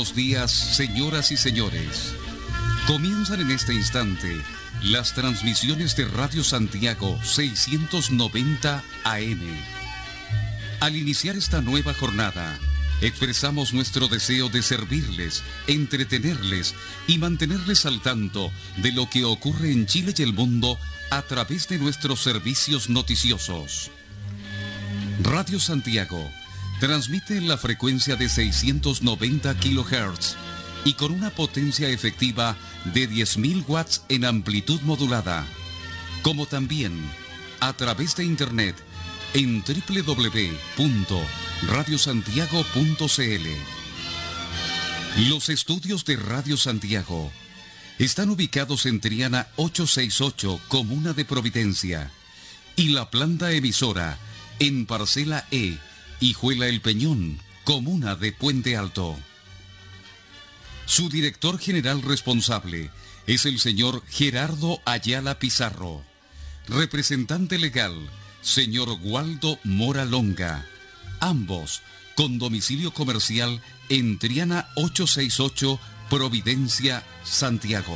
buenos días, señoras y señores. Comienzan en este instante las transmisiones de Radio Santiago 690 AM. Al iniciar esta nueva jornada, expresamos nuestro deseo de servirles, entretenerles y mantenerles al tanto de lo que ocurre en Chile y el mundo a través de nuestros servicios noticiosos. Radio Santiago transmite en la frecuencia de 690 kHz y con una potencia efectiva de 10.000 watts en amplitud modulada, como también a través de internet en www.radiosantiago.cl. Los estudios de Radio Santiago están ubicados en Triana 868, Comuna de Providencia, y la planta emisora en Parcela E, Hijuela El Peñón, Comuna de Puente Alto. Su director general responsable es el señor Gerardo Ayala Pizarro. Representante legal, señor Waldo Mora Longa. Ambos con domicilio comercial en Triana 868, Providencia, Santiago.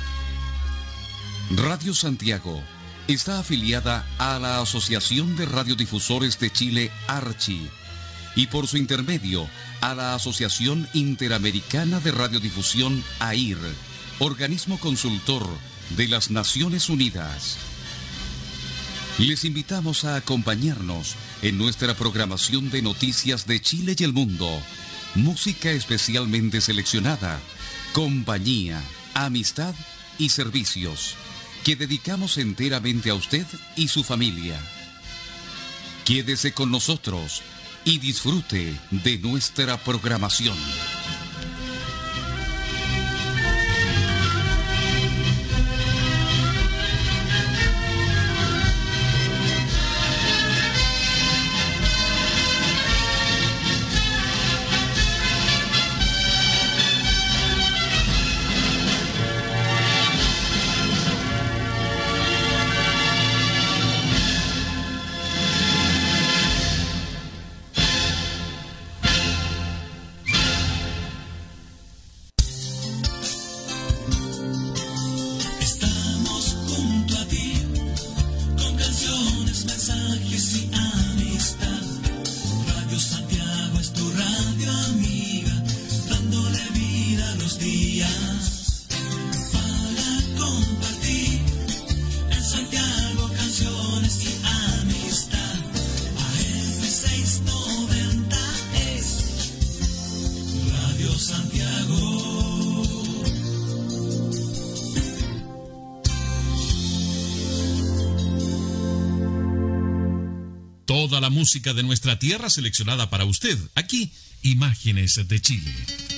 Radio Santiago está afiliada a la Asociación de Radiodifusores de Chile, ARCHI, y por su intermedio a la Asociación Interamericana de Radiodifusión, AIR, organismo consultor de las Naciones Unidas. Les invitamos a acompañarnos en nuestra programación de noticias de Chile y el mundo, música especialmente seleccionada, compañía, amistad y servicios que dedicamos enteramente a usted y su familia. Quédese con nosotros y disfrute de nuestra programación. Toda la música de nuestra tierra seleccionada para usted. Aquí, Imágenes de Chile.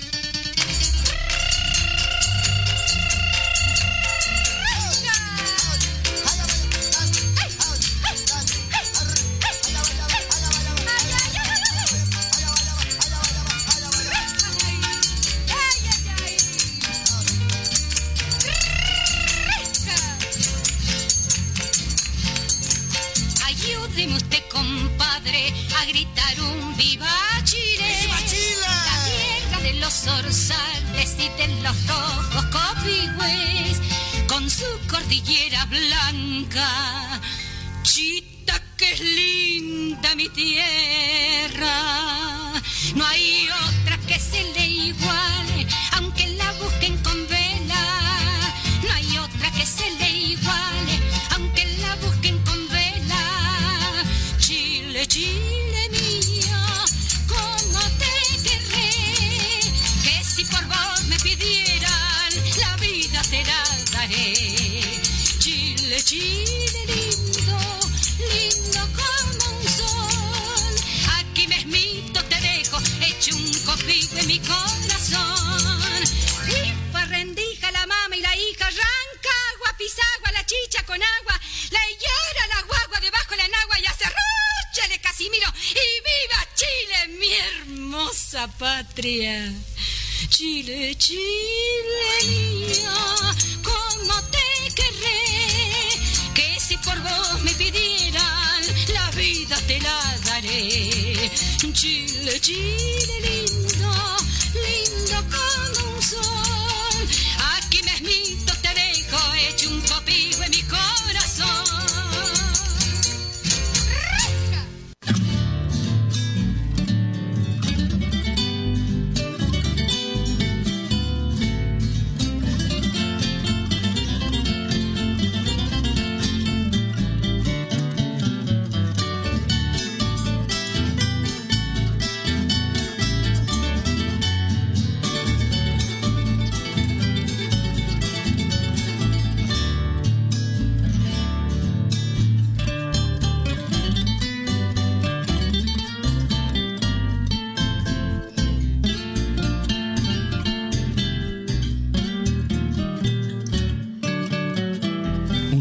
Zorzales y de los rojos copihue con su cordillera blanca. Chita, que es linda mi tierra, no hay otra que se le iguale, aunque la busquen con vela. No hay otra que se le iguale, aunque la busquen con vela. Chile, Chile mía, cómo te querré, que si por vos me pidieran, la vida te la daré. Chile, Chile lindo, lindo como un sol, aquí mismito te dejo, hecho un copito en mi corazón. Y fue rendija la mama y la hija, Rancagua, Pisagua, la chicha con agua, la higuera, la guagua, debajo la enagua, y hace rucha de Casimiro, y viva Chile, mi hermosa patria. Chile, Chile mía, cómo te querré, que si por vos me pidieran, la vida te la daré. Chile, Chile lindo, lindo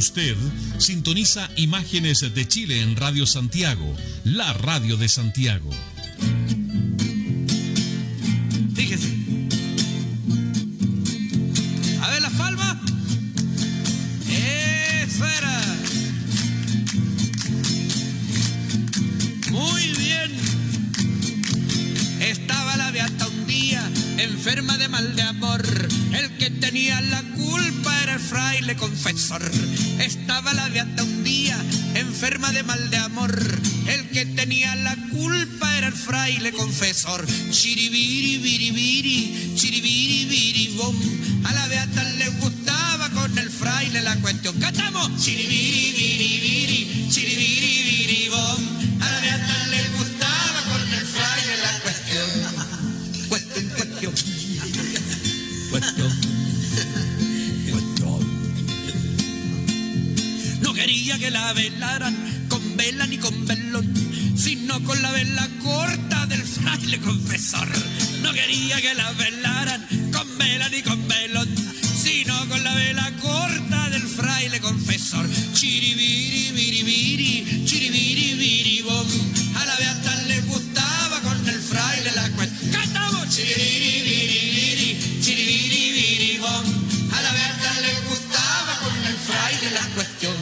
Usted sintoniza Imágenes de Chile en Radio Santiago, la radio de Santiago. Fíjese. A ver las palmas. Eso era. Muy bien. Estaba la beata un día enferma de mal de amor. El que tenía la culpa era el fraile confesor. Estaba la beata un día enferma de mal de amor. El que tenía la culpa era el fraile confesor. Chiribiri, biribiri, chiribiri, biribom. A la beata le gustaba con el fraile la cuestión. ¡Cantamos! Chiribiri, biribiri, chiribiri, biribom. A la beata le gustaba con el fraile la cuestión. Cuestión. No quería que la velaran con vela ni con velón, sino con la vela corta del fraile confesor. No quería que la velaran con vela ni con velón, sino con la vela corta del fraile confesor. Chiribiri, biribiri, chiribiri, biribom. A la beata le gustaba con el fraile la cuestión. ¡Cantamos! Chiribiri, biribiri, chiribiri, biribom. A la beata le gustaba con el fraile la cuestión.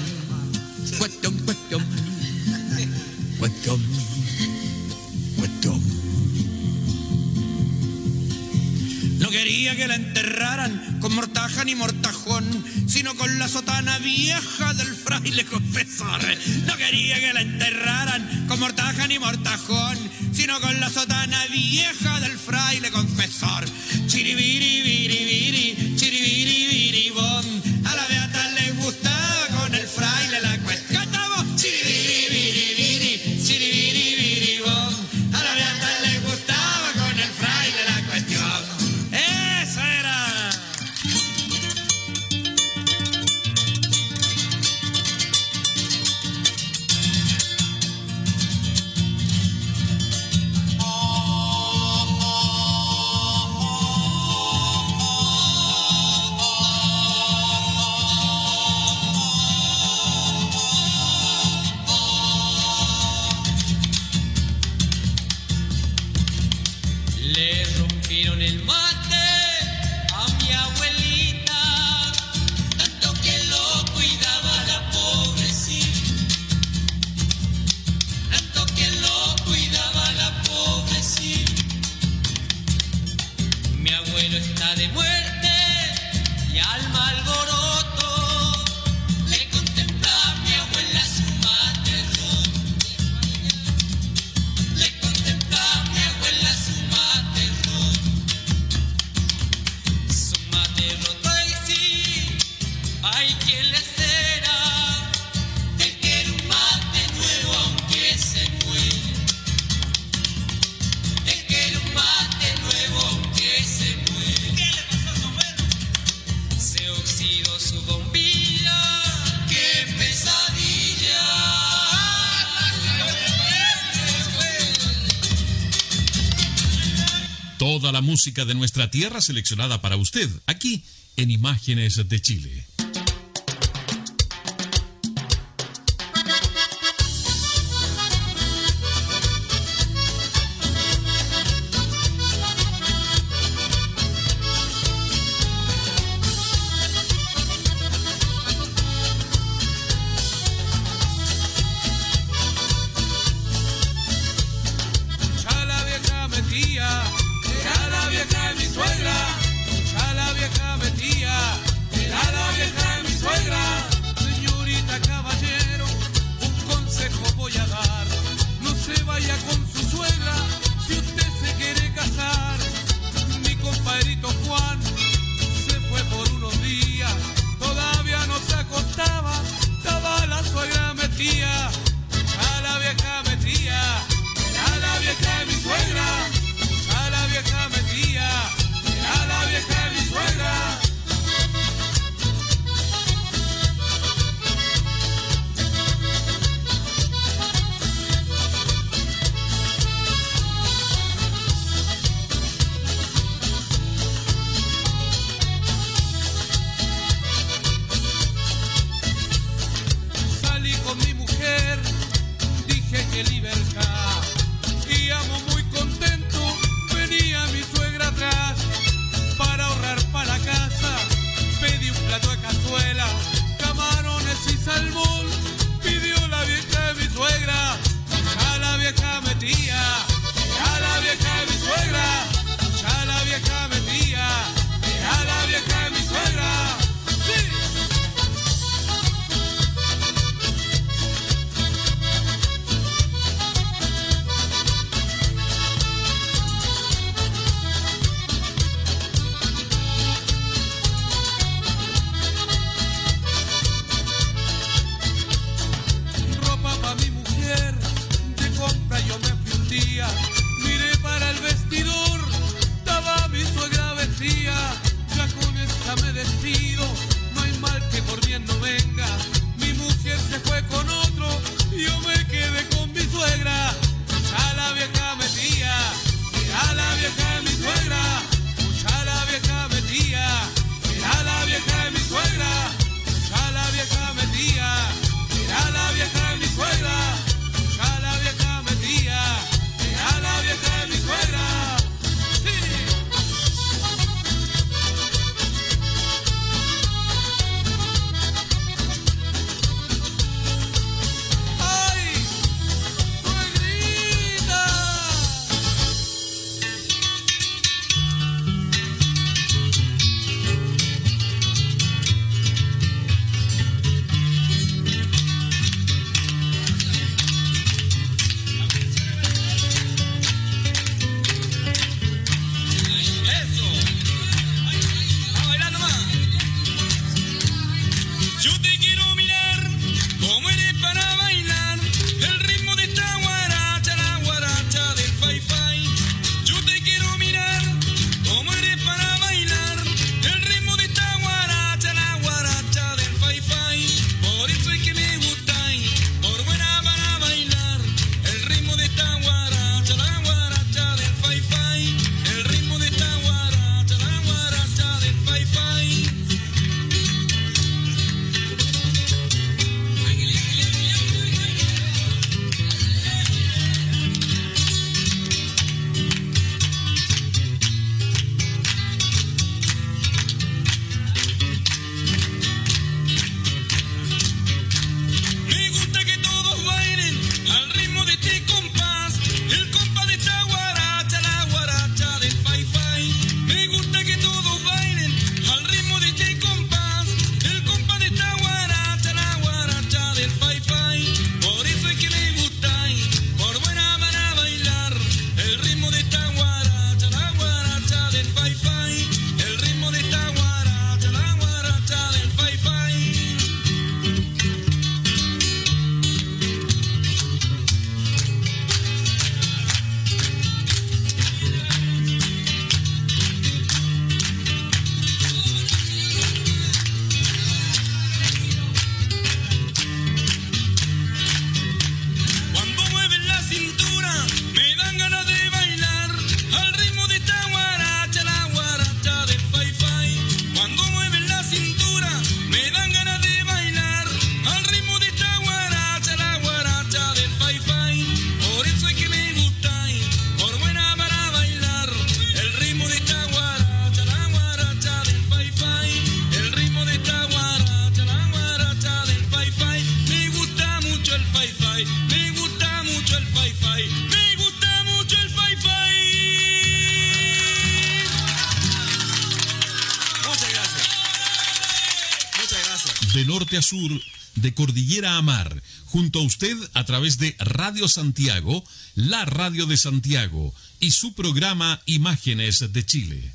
No quería que la enterraran con mortaja ni mortajón, sino con la sotana vieja del fraile confesor. No quería que la enterraran con mortaja ni mortajón, sino con la sotana vieja del fraile confesor. Chiribiri, biribiri, chiribiri, biribom. A la beata le gustaba con el fraile la cuestión. ¡Cantamos! Chiribiri, biribiri, chiribiri, biribom. A la beata le gustaba con el fraile la cuestión. ¡Eso era! Le rompieron el mate a mi abuelita, tanto que lo cuidaba la pobrecita, tanto que lo cuidaba la pobrecita. Mi abuelo está de muerte y alma alboroto, le contempla a mi abuela su mate roto, le contempla a mi abuela su mate roto. Su mate roto y sí, hay quien le será, te quiere un mate nuevo aunque se muere, te quiere un mate nuevo aunque se muere. ¿Qué le pasó a su abuelo? Se oxidó su bombilla, qué pesadilla. Toda la música de nuestra tierra seleccionada para usted, aquí en Imágenes de Chile. A la vieja metía, a la vieja de mi suegra, a la vieja metía, a la vieja calle Libertad. Íbamos muy contentos, venía mi suegra atrás. Para ahorrar para la casa, pedí un plato de cazuela, camarones y salmón. Pidió la vieja de mi suegra, ya la vieja metía. Ya la vieja de mi suegra, ya la vieja metía. Ya la vieja de mi suegra. Miré para el vestidor, estaba mi suegra vestía. Ya con esta me despido, no hay mal que por bien no venga. Mi mujer se fue con otro, yo me quedé con mi suegra. Ya la vieja metía, ya la vieja de mi suegra. Ya la vieja metía, ya la vieja de mi suegra. Ya la vieja metía, ya la vieja de mi suegra. Ya la vieja metía. A la vieja de mi suegra. Sí. ¡Ay! ¡Suegrita! De norte a sur, de cordillera a mar, junto a usted a través de Radio Santiago, la radio de Santiago y su programa Imágenes de Chile.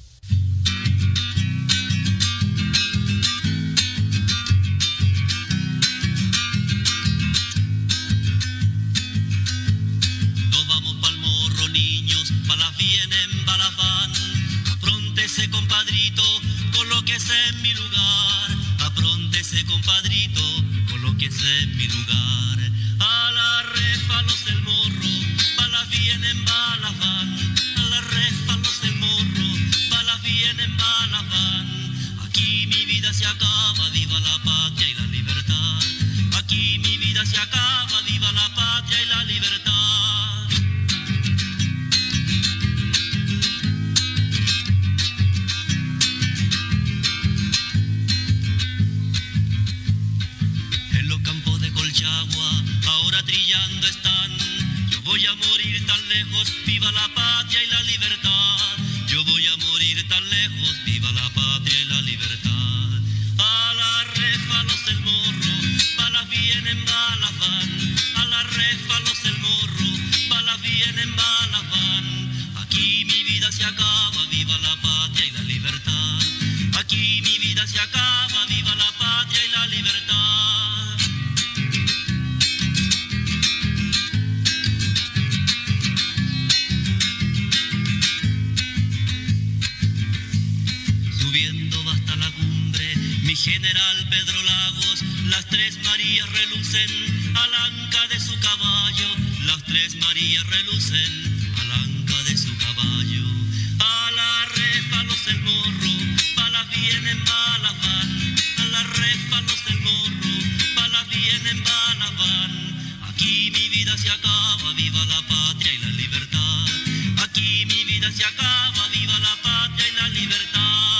Nos vamos pa'l morro, niños, balas vienen, balas van. Apróntese, compadrito, colóquese en mi lugar. Apróntese, compadrito, colóquese en mi lugar. A la refa los del morro, balas vienen, balas van. A la refa los del morro, balas vienen, balas van. Aquí mi vida se acaba, viva la patria y la libertad. Aquí mi vida se acaba, viva la patria y la libertad. trillando están. Yo voy a morir tan lejos, viva la patria y la libertad. Yo voy a morir tan lejos, viva la patria y la libertad. A la refa los el morro, balas vienen, balas van. A la refa los el morro, balas vienen, balas van. Aquí mi vida se acaba, viva la patria y la libertad. Aquí mi vida se acaba, viva la patria y la libertad. Subiendo hasta la cumbre, mi general Pedro Lagos, las tres Marías relucen al anca de su caballo, las tres Marías relucen al anca de su caballo. A la refa los el morro, balas vienen, balas van. A la refa los el morro, balas vienen, balas van. Aquí mi vida se acaba, viva la patria y la libertad. Aquí mi vida se acaba, viva la patria y la libertad.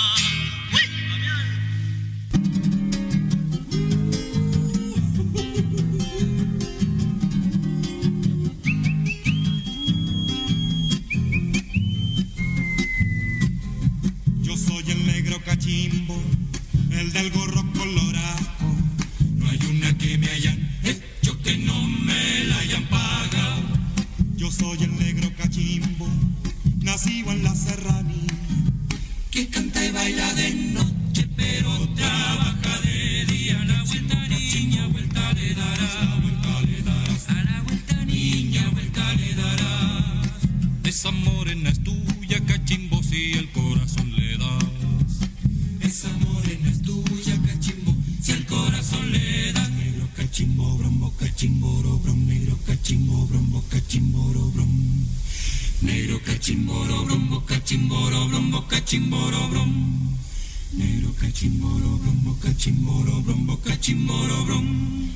Cachimbo, el del gorro colorado. No hay una que me hayan hecho que no me la hayan pagado. Yo soy el negro cachimbo, nacido en la serranía, que canta y baila de noche, pero trabaja de día. La vuelta niña, vuelta le darás, vuelta le darás. A la vuelta niña, vuelta le darás. Esa morena es tuya, cachimbo, si el corazón le das. Esa morena es tuya, cachimbo, si el corazón le das. Negro cachimbo, brombo, cachimboro, brom. Negro cachimbo, brombo, cachimboro, brom. Negro cachimboro, brombo, cachimboro, brombo, cachimboro, brom. Negro cachimboro, brombo, cachimboro, brombo, cachimboro, brom.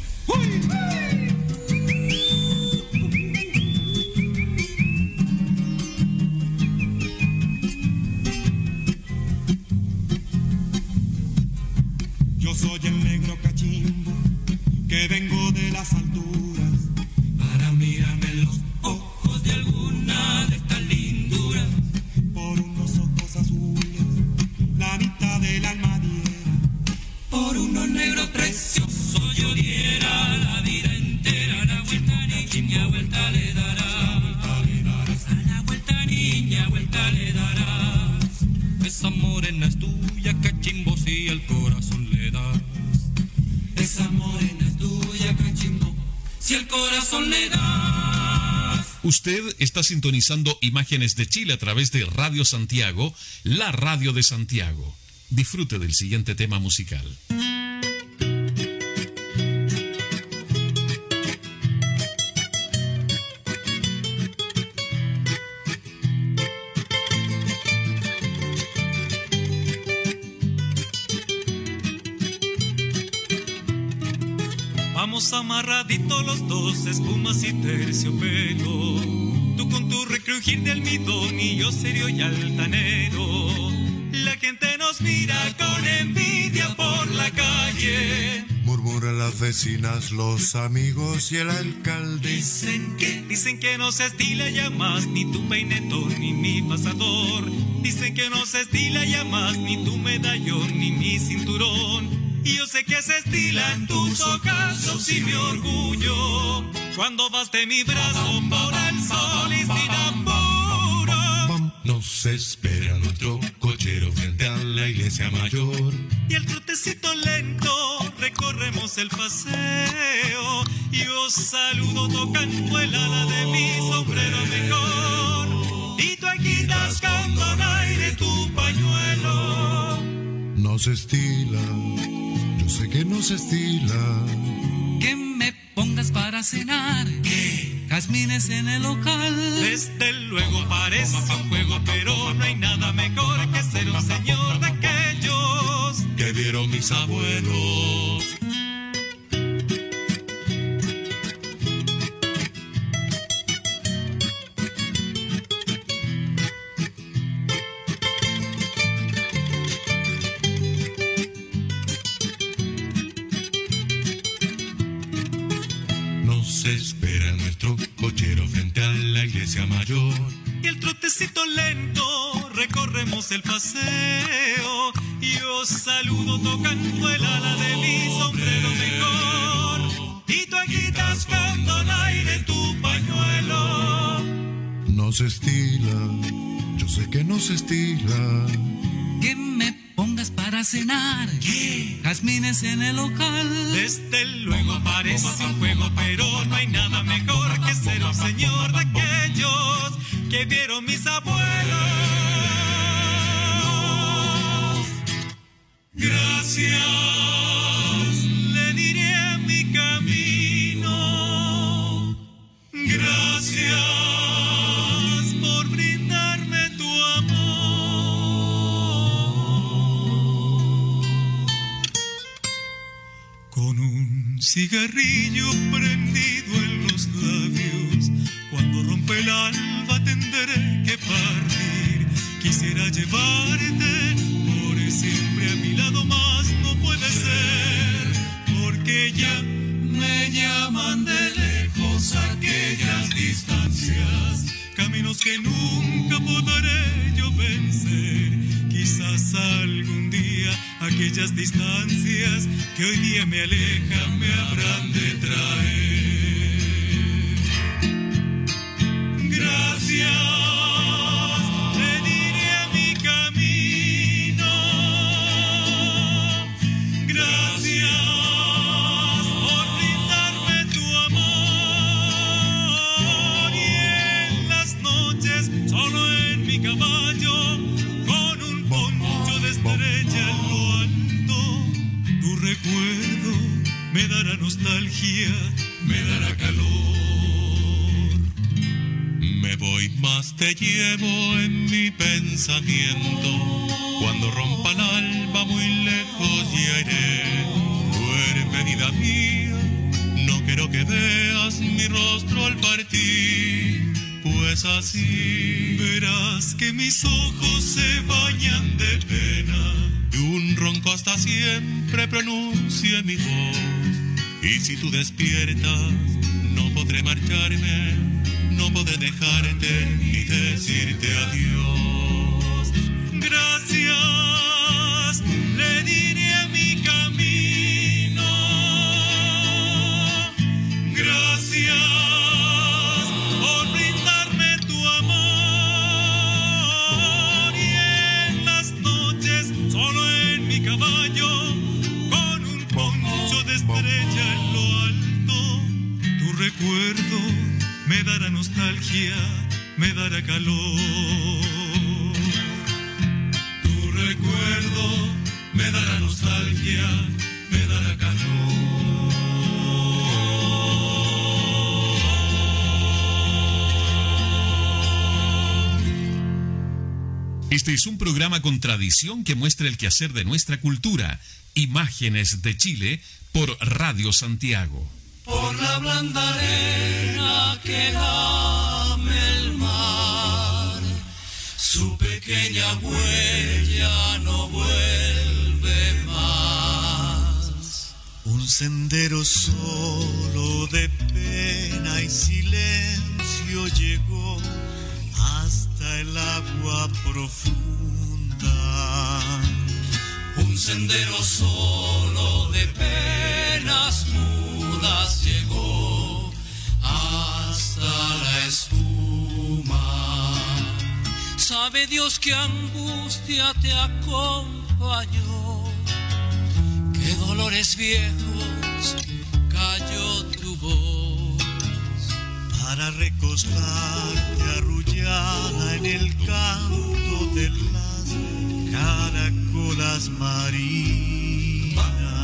Yo soy el negro cachimbo, que vengo de las alturas, para mirarme en los ojos de alguna de estas linduras. Por unos ojos azules, la mitad del alma diera, por unos negros preciosos yo diera la vida entera. A la vuelta niña, vuelta le darás, a la vuelta niña, vuelta le darás. Esa morena es tuya, cachimbo, si el corazón le das. Esa morena es tuya, cachimbo, si el corazón le das. Usted está sintonizando Imágenes de Chile a través de Radio Santiago, la radio de Santiago. Disfrute del siguiente tema musical. Vamos amarraditos los dos, espumas y terciopelo. Tú con tu recrujir de almidón y yo serio y altanero. La gente nos mira con envidia por la calle. Murmuran las vecinas, los amigos y el alcalde. Dicen que no se estila ya más ni tu peinetón ni mi pasador. Dicen que no se estila ya más ni tu medallón ni mi cinturón. Y yo sé que se estilan tus ojazos y mi orgullo cuando vas de mi brazo por el sol y sin apuro. Nos espera nuestro cochero frente a la iglesia mayor. Y el trotecito lento recorremos el paseo. Y yo saludo tocando el ala de mi sombrero mejor. Y tú aquí das con aire tu pañuelo. Nos estila, yo sé que nos estila. Que me pongas para cenar, ¿qué? Jazmines en el local. Desde luego parece un juego, pero no hay nada mejor que ser un señor de aquellos que vieron mis abuelos. Nos espera nuestro cochero frente a la iglesia mayor. Y el trotecito lento recorremos el paseo. Y yo saludo tocando el ala de mi sombrero mejor. Y tú agitas con donaire tu pañuelo. No se estila, yo sé que no se estila. Que me pongas para cenar. ¿Qué? Jazmines en el local. Desde luego parece un juego, pero no hay nada mejor que ser un señor de aquellos que vieron mis abuelos. Gracias, le diré a mi camino. gracias por brindarme tu amor. Con un cigarrillo prendido en los labios, cuando rompe el alba tendré que partir. Quisiera llevarte por siempre a mi lado, más no puede ser, porque ya me llaman de lejos aquellas distancias, caminos que nunca podré yo vencer. Quizás algún día aquellas distancias que hoy día me alejan me habrán de traer. Gracias. Me dará nostalgia, me dará calor. Me voy más te llevo en mi pensamiento. Cuando rompa el alba muy lejos ya iré. Duerme vida mía, no quiero que veas mi rostro al partir, pues así verás que mis ojos se bañan de pena. Y un ronco hasta siempre pronuncie mi voz. Y si tú despiertas, no podré marcharme, no podré dejarte ni decirte adiós. Gracias, le diré a mi camino. Gracias por brindarme tu amor. Y en las noches, solo en mi caballo, con un poncho de estrella en lo alto, tu recuerdo me dará nostalgia, me dará calor. Tu recuerdo me dará nostalgia, me dará calor. Este es un programa con tradición que muestra el quehacer de nuestra cultura. Imágenes de Chile por Radio Santiago. Por la blanda arena que lame el mar, su pequeña huella no vuelve más. Un sendero solo de pena y silencio llegó hasta el agua profunda. Un sendero solo de penas mudas llegó hasta la espuma. Sabe Dios qué angustia te acompañó, qué dolores viejos cayó tu voz. Para recostarte arrullada en el canto de las caracolas marinas,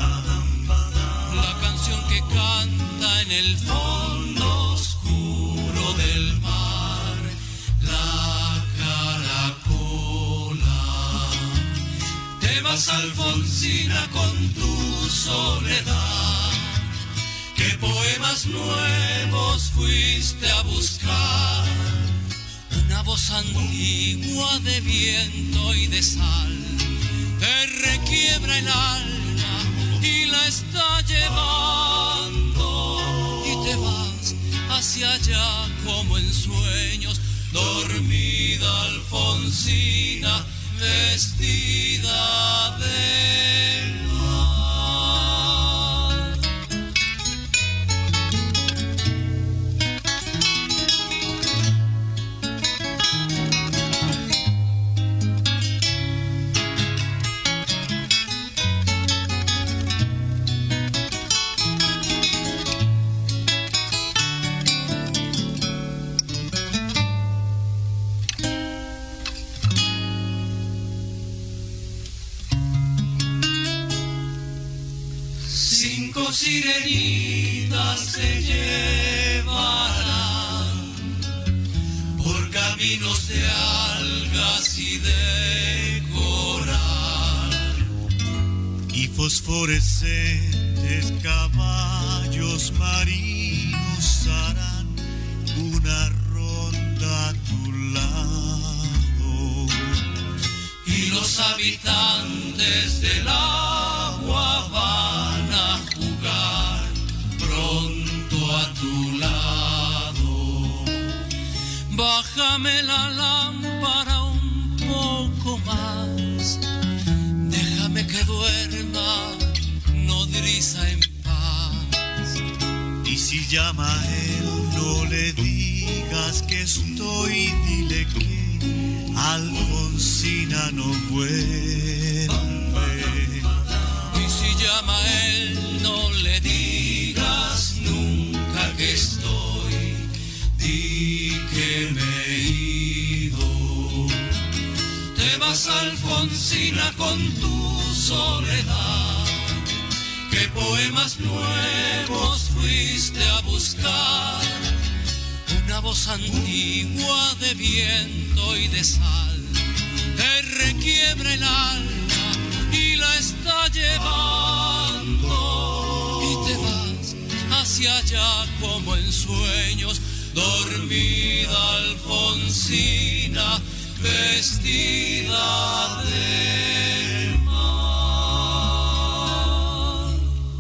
la canción que canta en el fondo oscuro del mar, la caracola. Te vas, Alfonsina, con tu soledad. ¿Qué poemas nuevos fuiste a buscar? Una voz antigua de viento y de sal te requiebra el alma y la está llevando, y te vas hacia hacia allá como en sueños, dormida Alfonsina, vestida de mar. Sirenitas se llevarán por caminos de algas y de coral, y fosforescentes caballos marinos harán una ronda a tu lado, y los habitantes del agua van a jugar pronto a tu lado. Bájame la lámpara un poco más, déjame que duerma nodriza en paz. Y si llama a él, no le digas que estoy, dile que Alfonsina no vuelve. Y si llama a él, no le digas nunca que estoy, di que me he ido. Te vas, Alfonsina, con tu soledad. ¿Qué poemas nuevos fuiste a buscar? Una voz antigua de viento y de sal te requiebra el alma y la está llevando, y te vas hacia allá como en sueños, dormida Alfonsina, vestida de mar.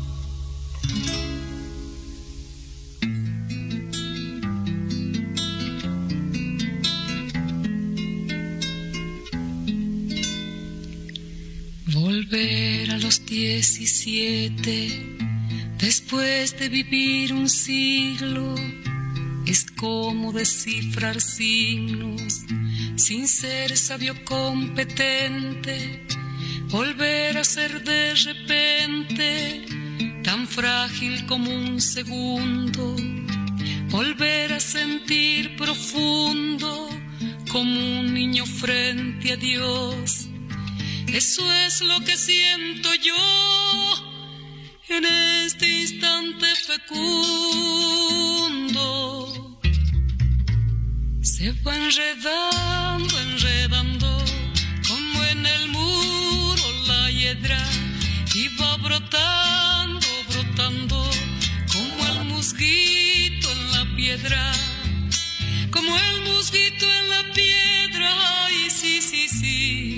Volver a los 17, después de vivir un siglo, es como descifrar signos, sin ser sabio competente. Volver a ser de repente tan frágil como un segundo, volver a sentir profundo como un niño frente a Dios. Eso es lo que siento yo en este instante fecundo. Se va enredando, enredando, como en el muro la hiedra, y va brotando, brotando, como el musguito en la piedra, como el musguito en la piedra. Ay, sí, sí, sí.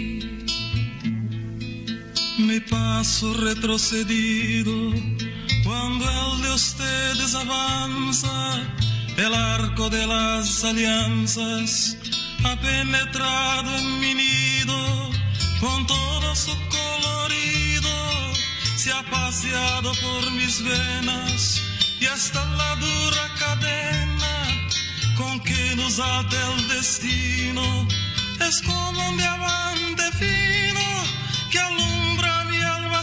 Mi paso retrocedido, cuando el de ustedes avanza, el arco de las alianzas ha penetrado en mi nido, con todo su colorido, se ha paseado por mis venas, y hasta la dura cadena con que nos ata el destino, es como un diamante fino que alumbra mi alma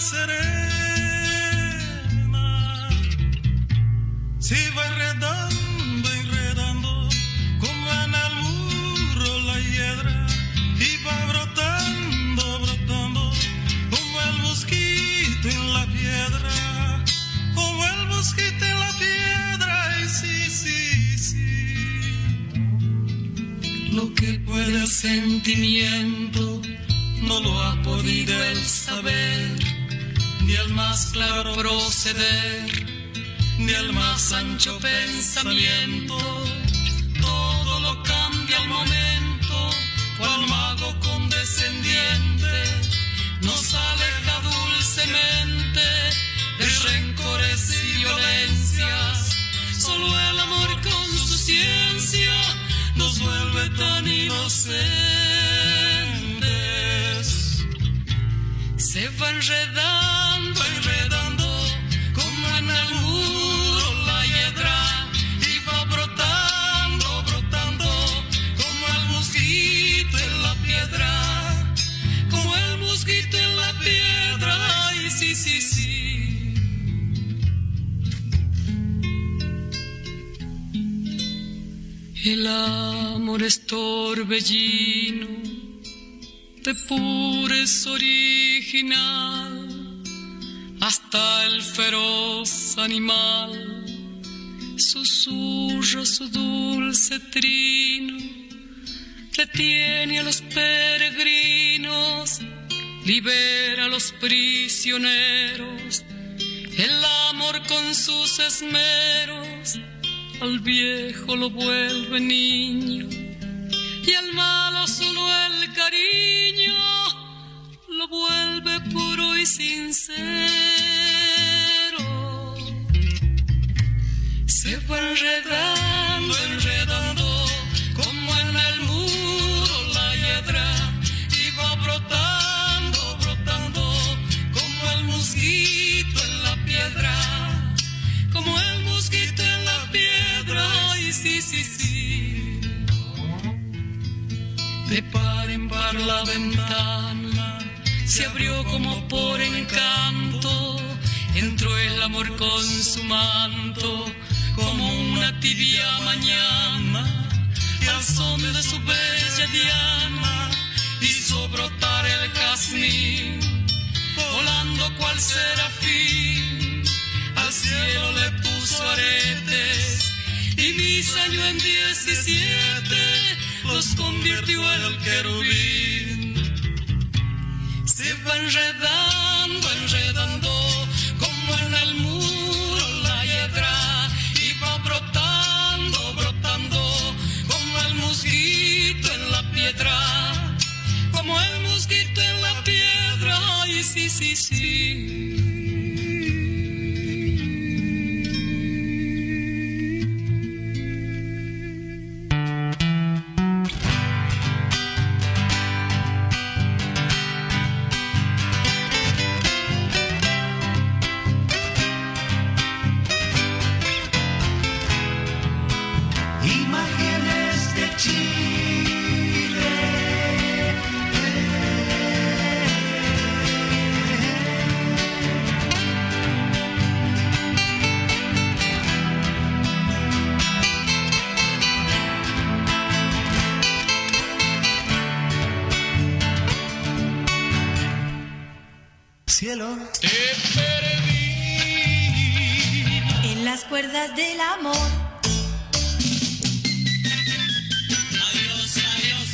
serena. Se va enredando, enredando, como en el muro la hiedra, y va brotando, brotando, como el mosquito en la piedra, como el mosquito en la piedra. Y sí, sí, sí. Lo que puede el sentimiento no lo ha podido el saber, ni el más claro proceder, ni el más ancho pensamiento. Todo lo cambia al momento, cual mago condescendiente nos aleja dulcemente de rencores y violencias. Solo el amor con sus enredando, enredando, como en el muro la hiedra, y va brotando, brotando, como el mosquito en la piedra, como el mosquito en la piedra, y sí, sí, sí. El amor es torbellino de pureza original, hasta el feroz animal susurra su dulce trino, detiene a los peregrinos, libera a los prisioneros, el amor con sus esmeros al viejo lo vuelve niño, y al malo solo el cariño lo vuelve puro y sincero. Se va enredando, enredando, como en el muro la hiedra, y va brotando, brotando, como el mosquito en la piedra, como el mosquito en la piedra, y sí, sí, sí. De par en par la ventana se abrió como por encanto, entró el amor con su manto, como una tibia mañana, y al son de su bella diana hizo brotar el jazmín, volando cual serafín, al cielo le puso aretes, y mis años en 17 los convirtió el querubín. Se va enredando, enredando, como en el muro la hiedra, y va brotando, brotando, como el mosquito en la piedra, como el mosquito en la piedra, y sí, sí, sí. Te perdí en las cuerdas del amor. Adiós, adiós.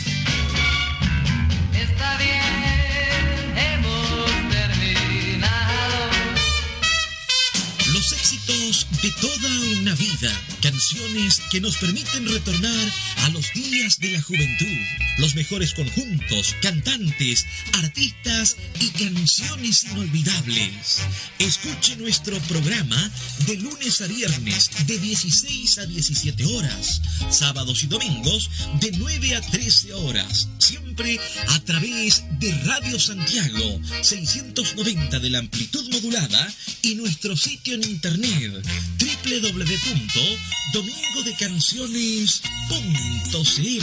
Está bien, hemos terminado. Los éxitos de toda una vida, canciones que nos permiten retornar a los días de la juventud, los mejores conjuntos, cantantes, artistas y canciones inolvidables. Escuche nuestro programa de lunes a viernes de 16 a 17 horas, sábados y domingos de 9 a 13 horas, siempre a través de Radio Santiago 690 de la amplitud modulada y nuestro sitio en internet www.domingodecanciones.cl.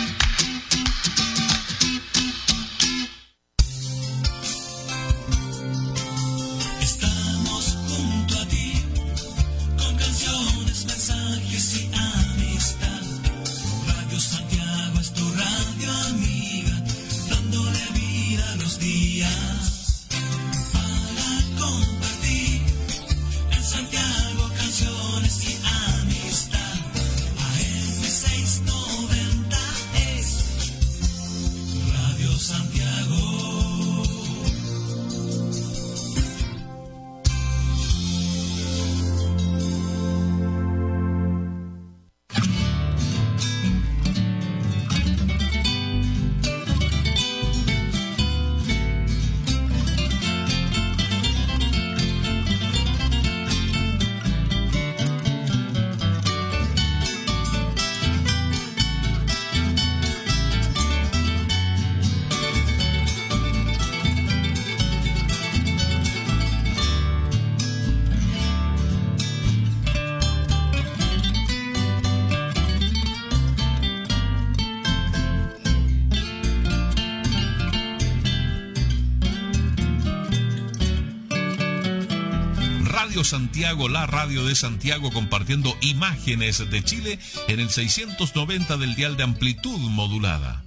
Estamos junto a ti, con canciones, mensajes y amistad. Radio Santiago es tu radio amiga, dándole vida a los días. Para compartir en Santiago canciones y amistad. AM 690 Radio Santiago, la radio de Santiago, compartiendo imágenes de Chile en el 690 del dial de amplitud modulada.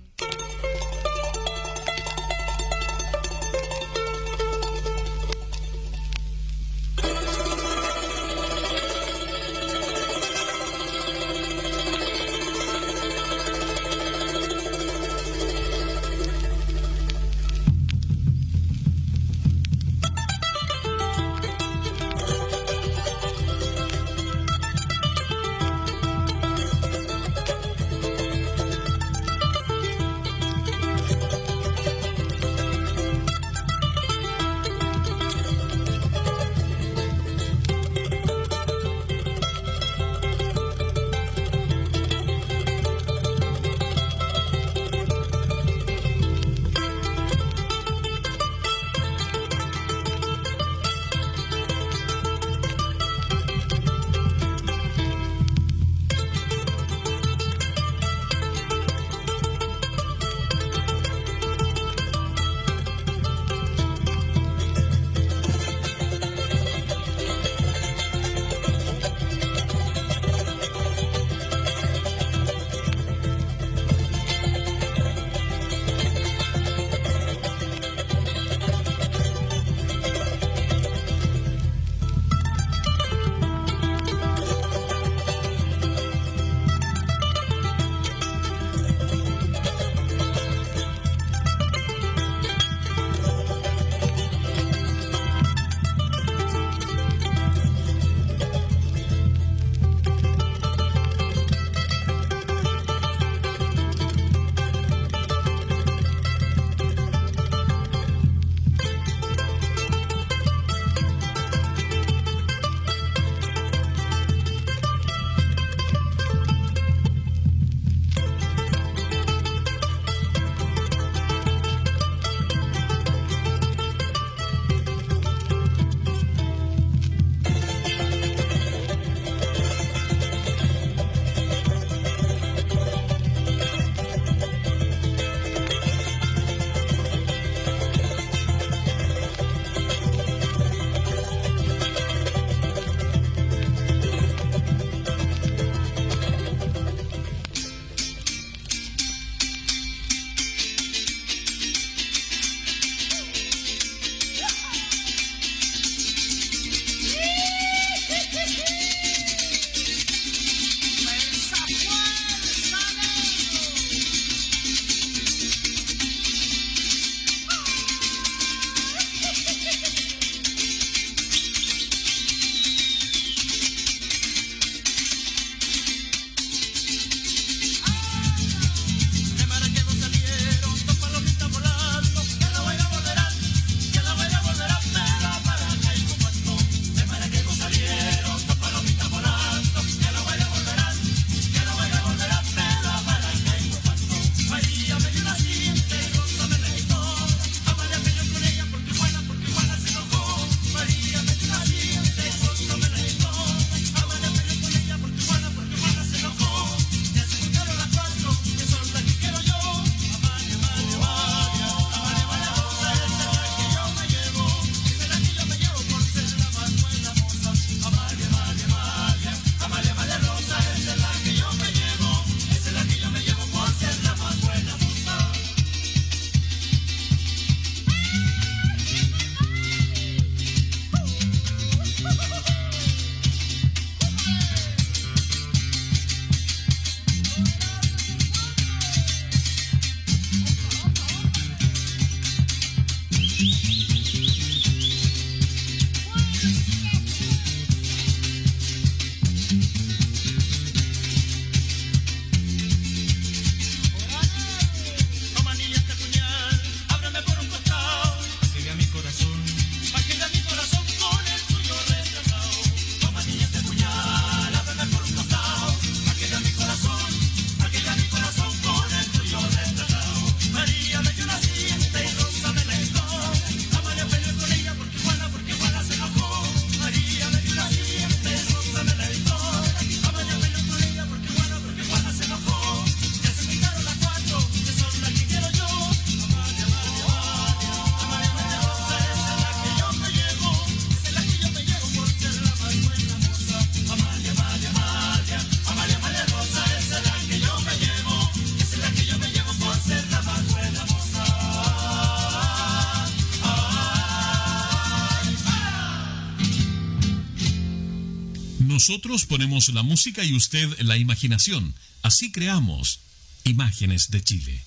Nosotros ponemos la música y usted la imaginación. Así creamos Imágenes de Chile.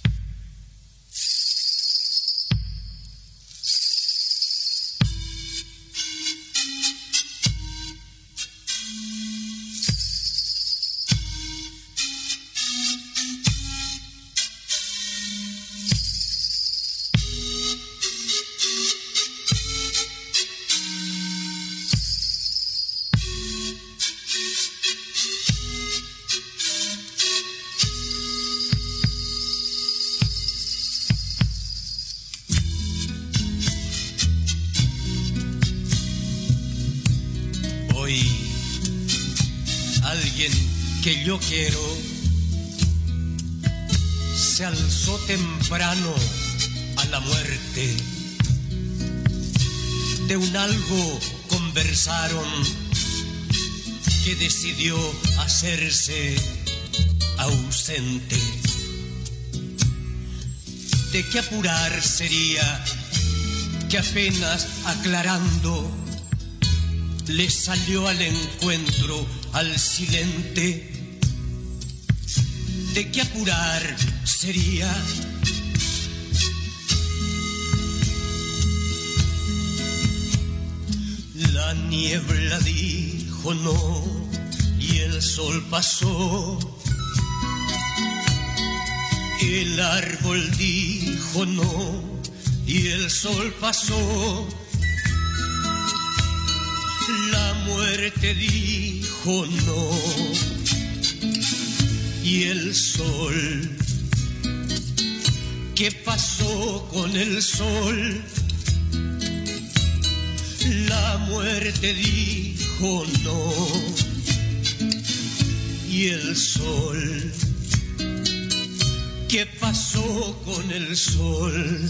Que yo quiero se alzó temprano a la muerte. De un algo conversaron que decidió hacerse ausente. De qué apurar sería que apenas aclarando le salió al encuentro al silente. ¿De qué apurar sería? La niebla dijo no y el sol pasó. El árbol dijo no y el sol pasó. La muerte dijo no y el sol. ¿Qué pasó con el sol? La muerte dijo no y el sol. ¿Qué pasó con el sol?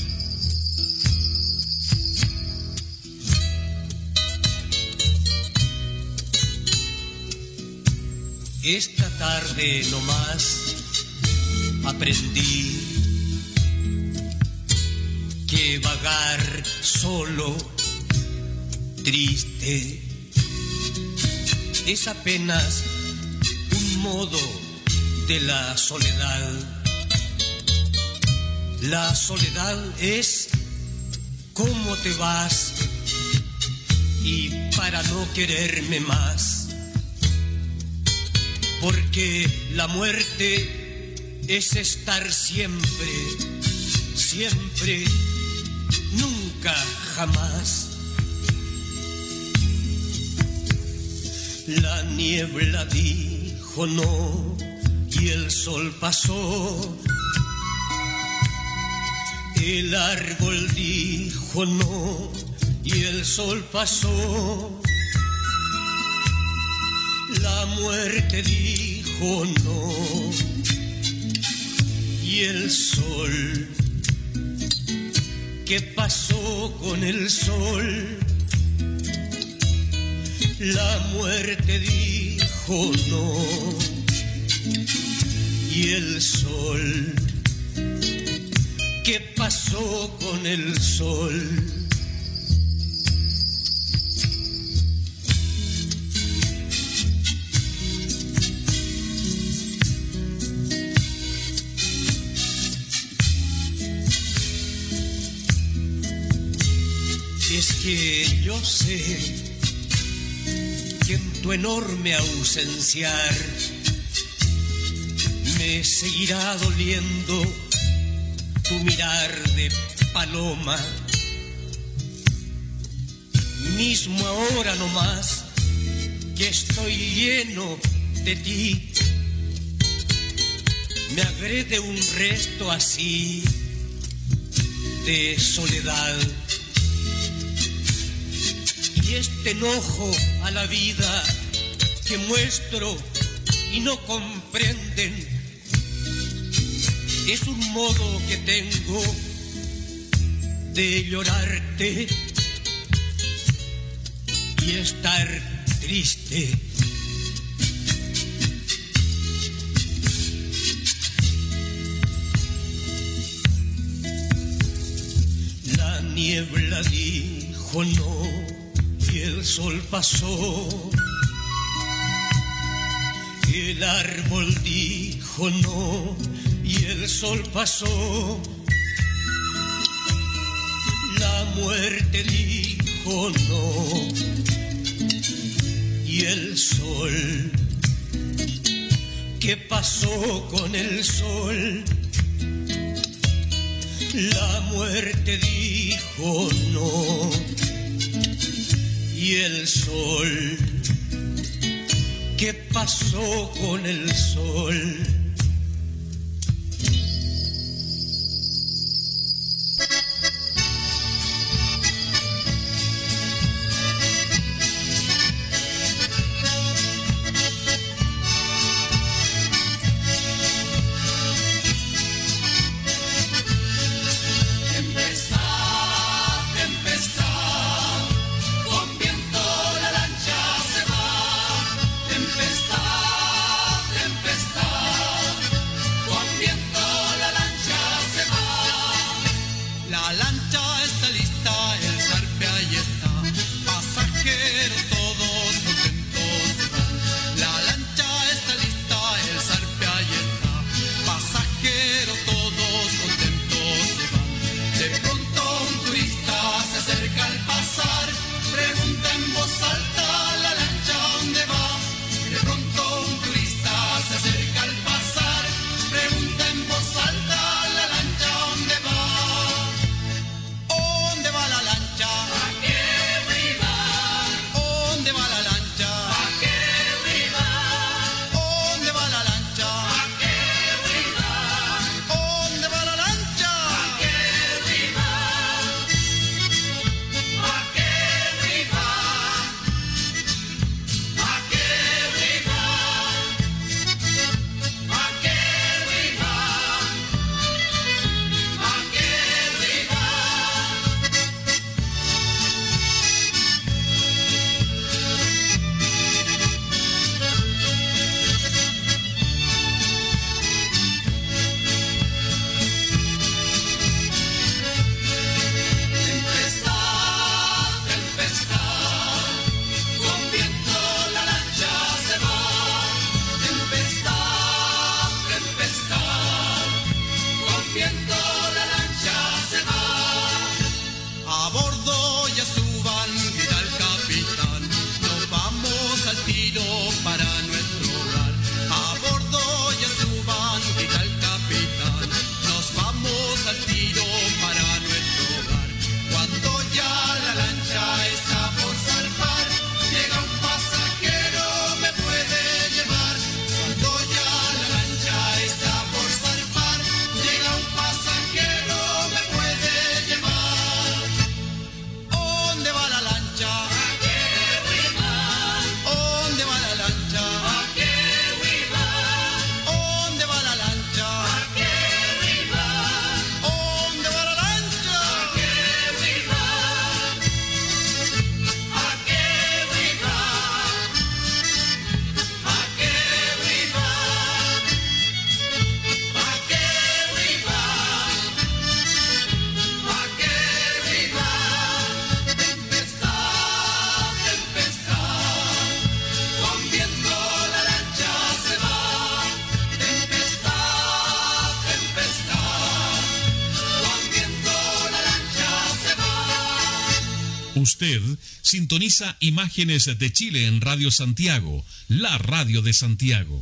Esta tarde nomás aprendí que vagar solo, triste, es apenas un modo de la soledad. La soledad es cómo te vas y para no quererme más. Porque la muerte es estar siempre, siempre, nunca, jamás. La niebla dijo no y el sol pasó. El árbol dijo no y el sol pasó. La muerte dijo no y el sol. ¿Qué pasó con el sol? La muerte dijo no y el sol. ¿Qué pasó con el sol? Es que yo sé que en tu enorme ausenciar me seguirá doliendo tu mirar de paloma. Mismo ahora nomás que estoy lleno de ti, me agrede un resto así de soledad. Y este enojo a la vida que muestro y no comprenden es un modo que tengo de llorarte y estar triste. La niebla dijo no y el sol pasó. El árbol dijo no y el sol pasó. La muerte dijo no y el sol. ¿Qué pasó con el sol? La muerte dijo no y el sol. ¿Qué pasó con el sol? Usted sintoniza Imágenes de Chile en Radio Santiago, la radio de Santiago.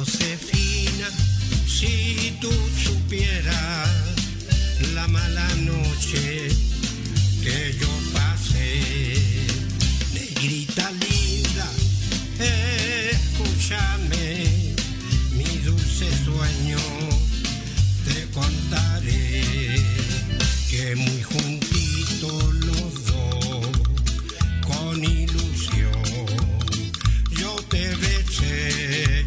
Josefina, si tú supieras la mala noche que yo pasé, negrita linda, escúchame, mi dulce sueño te contaré, que muy juntitos los dos, con ilusión, yo te besé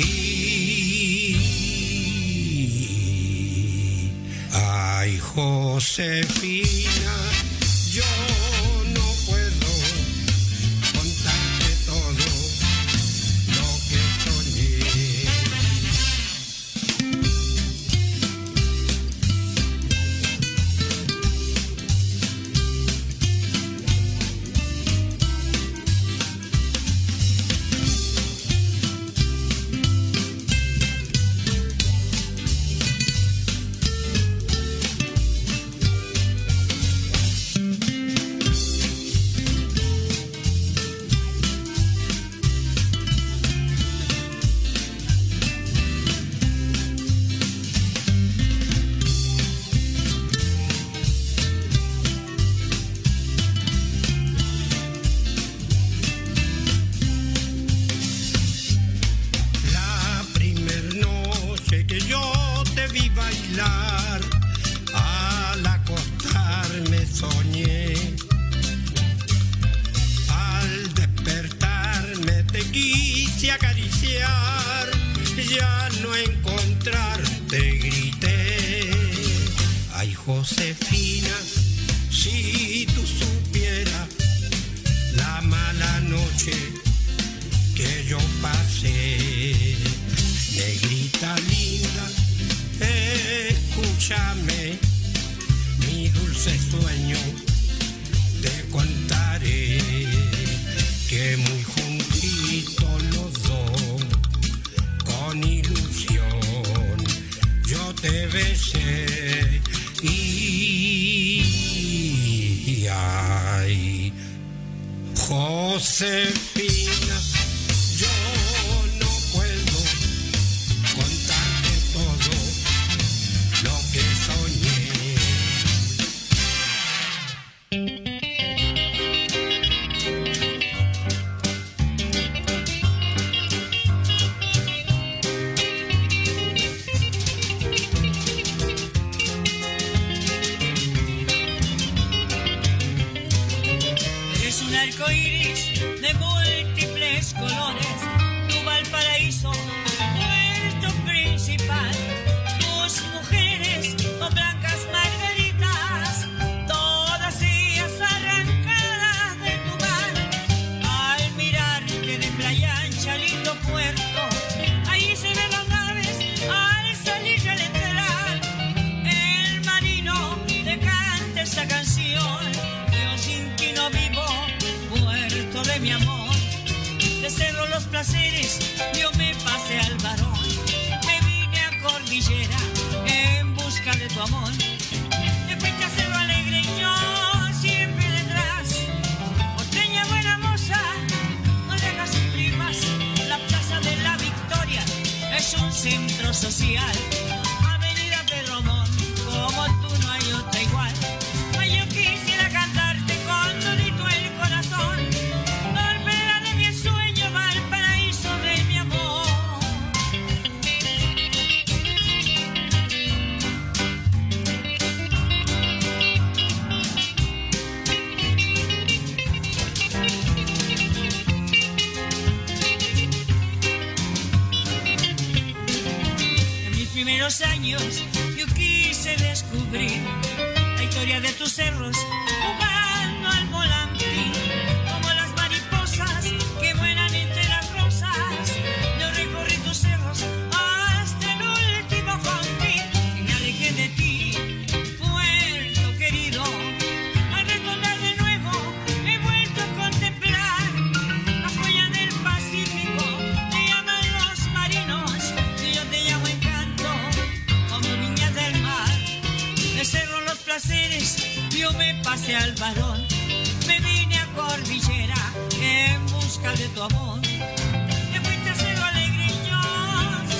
y ay, Josefina, yo no puedo contarte todo lo que soñé. Al acostarme soñé, al despertarme te quise acariciar, ya no encontrarte grité. Ay, Josefina, si tú supieras la mala noche que yo pasé, negrita linda, escúchame, mi dulce sueño te contaré, que muy juntitos los dos, con ilusión, yo te besé y ay, Josefina, yo no puedo contarte todo lo que soñé. Eres un arco iris de múltiples colores, tu Valparaíso, puerto principal. Tus mujeres con blancas margaritas, todas ellas arrancadas de tu mar. Al mirarte de playa ancha, lindo puerto, ahí se ven las naves al salir y al entrar. El marino te canta esta canción, yo sin ti no vivo, muerto de mi amor. De Cerro Los Placeres yo me pasé al Barón, me vine a Cordillera en busca de tu amor. Te fuiste a Cerro Alegre y yo siempre detrás. Porteña buena moza, no dejas sin primas. La Plaza de la Victoria es un centro social. Avenida Pedro Montt, como tú no hay otra igual. Ay, yo quisiera cantarte con todito el corazón, torpeda de mi sueño, Valparaíso de mi amor. En mis primeros años yo quise descubrir la historia de tus cerros, jugando al volantín, como las mariposas que vuelan entre las rosas. Yo recorrí tus cerros hasta el último fontín y me alejé de ti, puerto querido. Al retornar de nuevo he vuelto a contemplar la joya del Pacífico. Te llaman los marinos y yo te llamo encanto, como viñas del mar. De Cerro Los Placeres yo me pasé al Barón, me vine a Cordillera en busca de tu amor. Te fuiste a Cerro Alegre y yo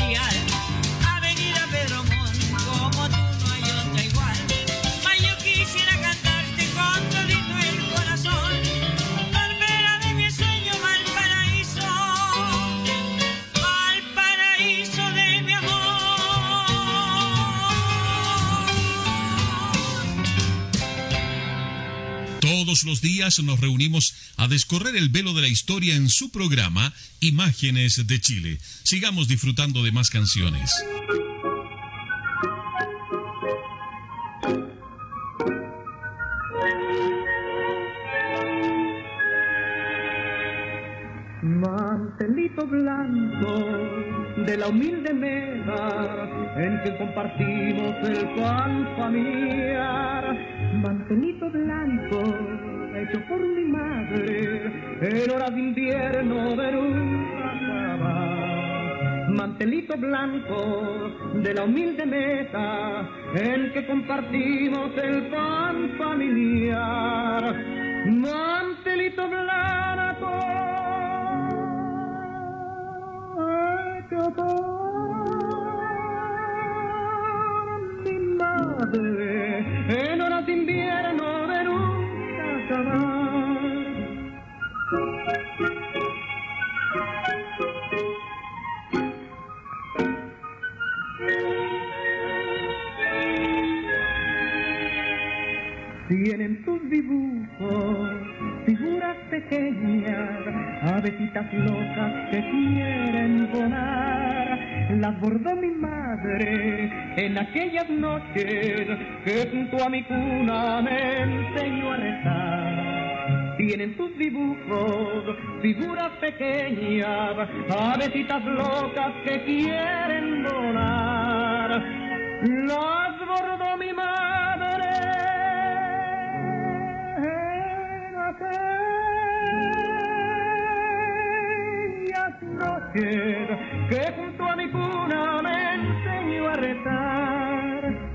especial. Avenida Pedro Montt, como tú no hay otra igual. Mas yo quisiera cantarte con todito el corazón. Barbera de mi sueño, Valparaíso, Valparaíso de mi amor. Todos los días nos reunimos a descorrer el velo de la historia en su programa Imágenes de Chile. Sigamos disfrutando de más canciones. Mantelito blanco de la humilde mesa en que compartimos el pan familiar. Mantelito blanco hecho por mi madre en horas de invierno de nunca acabar. Mantelito blanco de la humilde mesa en que compartimos el pan familiar. Mantelito blanco hecho por mi madre en horas de invierno de nunca acabar. Tienen tus dibujos figuras pequeñas, avecitas locas que quieren volar. Las bordó mi madre en aquellas noches que junto a mi cuna me enseñó a rezar. Tienen tus dibujos figuras pequeñas, avecitas locas que quieren volar. Las bordó mi madre en aquellas noches que junto a mi cuna me enseñó a rezar.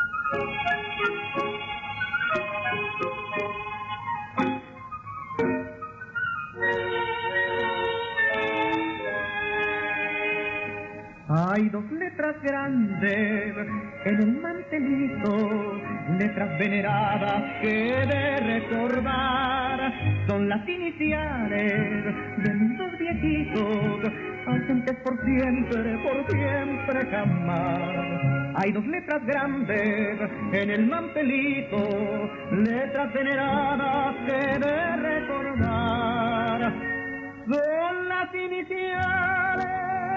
Hay dos letras grandes en el mantelito, letras veneradas que he de recordar. Son las iniciales de mis dos viejitos, ausentes por siempre jamás. Hay dos letras grandes en el mantelito, letras veneradas que he de recordar. Son las iniciales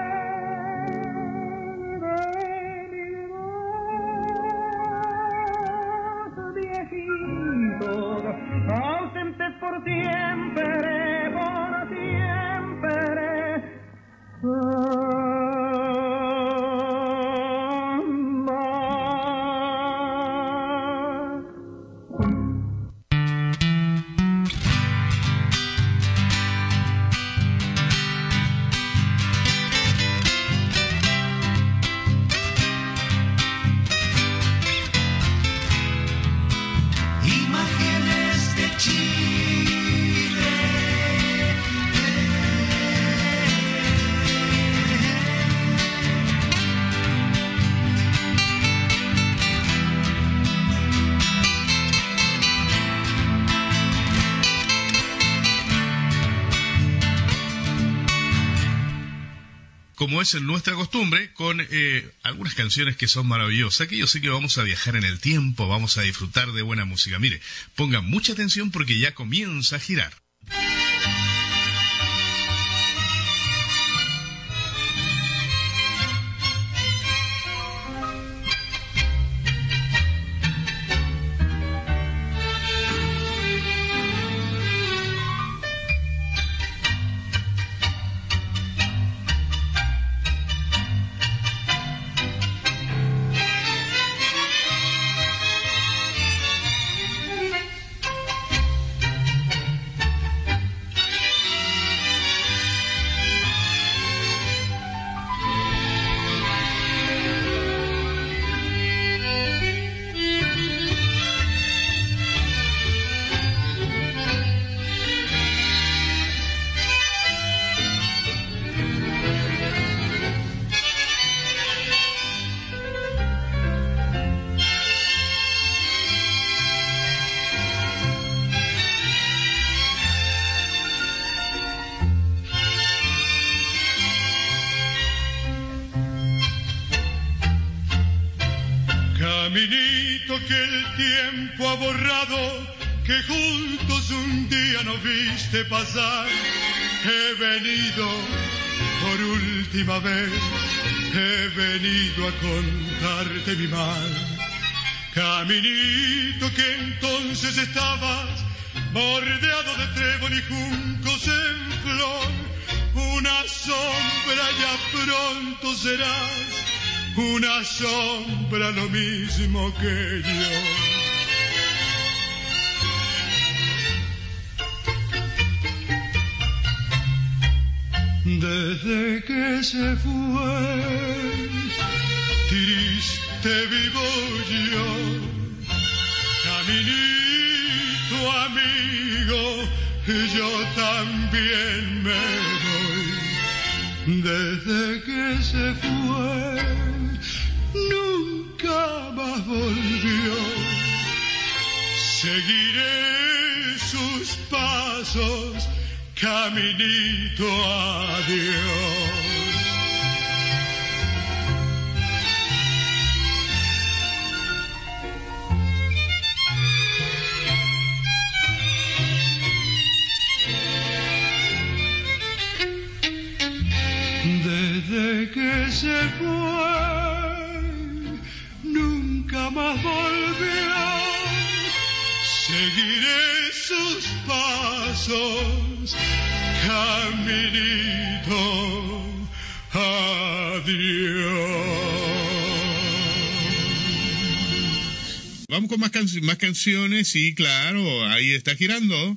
viejitos, ausentes por siempre, por siempre. Imágenes de Chile. Como es nuestra costumbre, con algunas canciones que son maravillosas, que yo sé que vamos a viajar en el tiempo, vamos a disfrutar de buena música. Mire, pongan mucha atención porque ya comienza a girar. Caminito que el tiempo ha borrado, que juntos un día nos viste pasar. He venido por última vez, he venido a contarte mi mal. Caminito que entonces estabas bordeado de trébol y juncos en flor. Una sombra ya pronto serás, una sombra lo mismo que yo. Desde que se fue, triste vivo yo, caminito amigo, yo también me voy. Desde que se fue, nunca más volvió. Seguiré sus pasos, caminito adiós. Desde que se fue, nunca más volvió. Seguiré sus pasos, caminito, adiós. Vamos con más canciones, sí, claro, ahí está girando.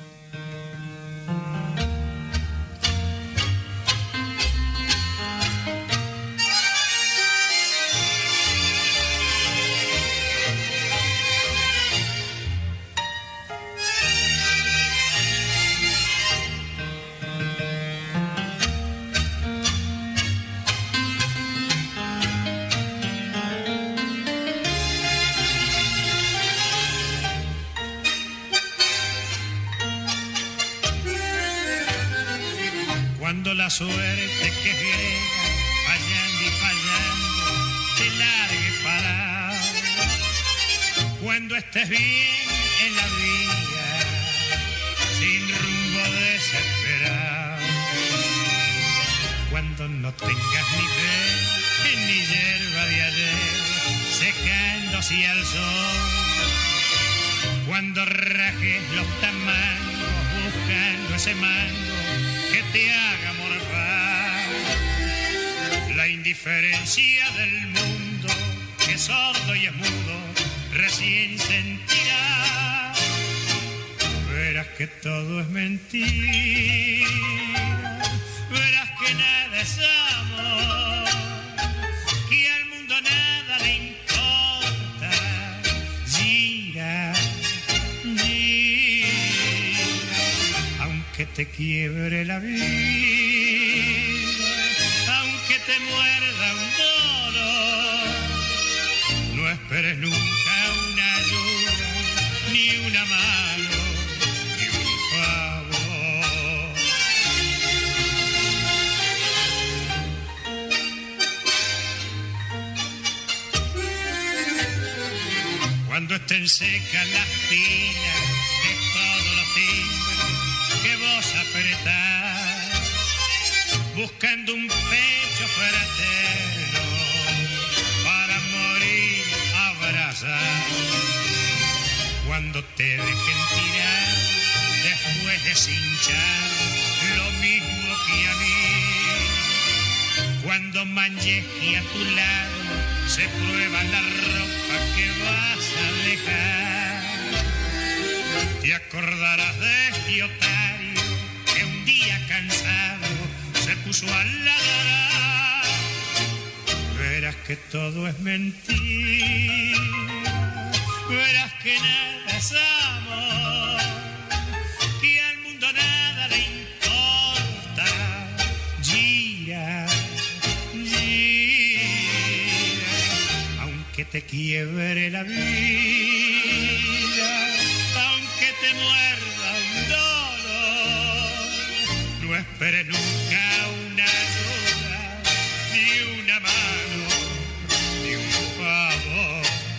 Cuando la suerte que llega, fallando y fallando, te largue parado. Cuando estés bien en la vida, sin rumbo desesperado. Cuando no tengas ni fe, ni hierba de ayer, secándose al sol. Cuando rajes los tamangos, buscando ese mango que te haga morfar. La indiferencia del mundo, que es sordo y es mudo, recién sentirá. Verás que todo es mentira, verás que nada es amor, que al mundo nada le importa. Gira, gira, aunque te quiebre la vida, aunque te muerda un dolor, no esperes nunca una ayuda, ni una mano, ni un favor. Cuando estén secas las pilas de todos los timbres que vos apretás, buscando un pecho fraterno para morir abrazado. Cuando te dejen tirar después de cinchar lo mismo que a mí, cuando manches que a tu lado se prueba la ropa que vas a dejar, te acordarás de este otario que un día cansado se puso a ladrar. Verás que todo es mentira, verás que nada es amor, que al mundo nada le importa. Gira, gira, aunque te quiebre la vida, aunque te muerda un dolor, no esperes nunca una ayuda, ni una mano, ni un favor.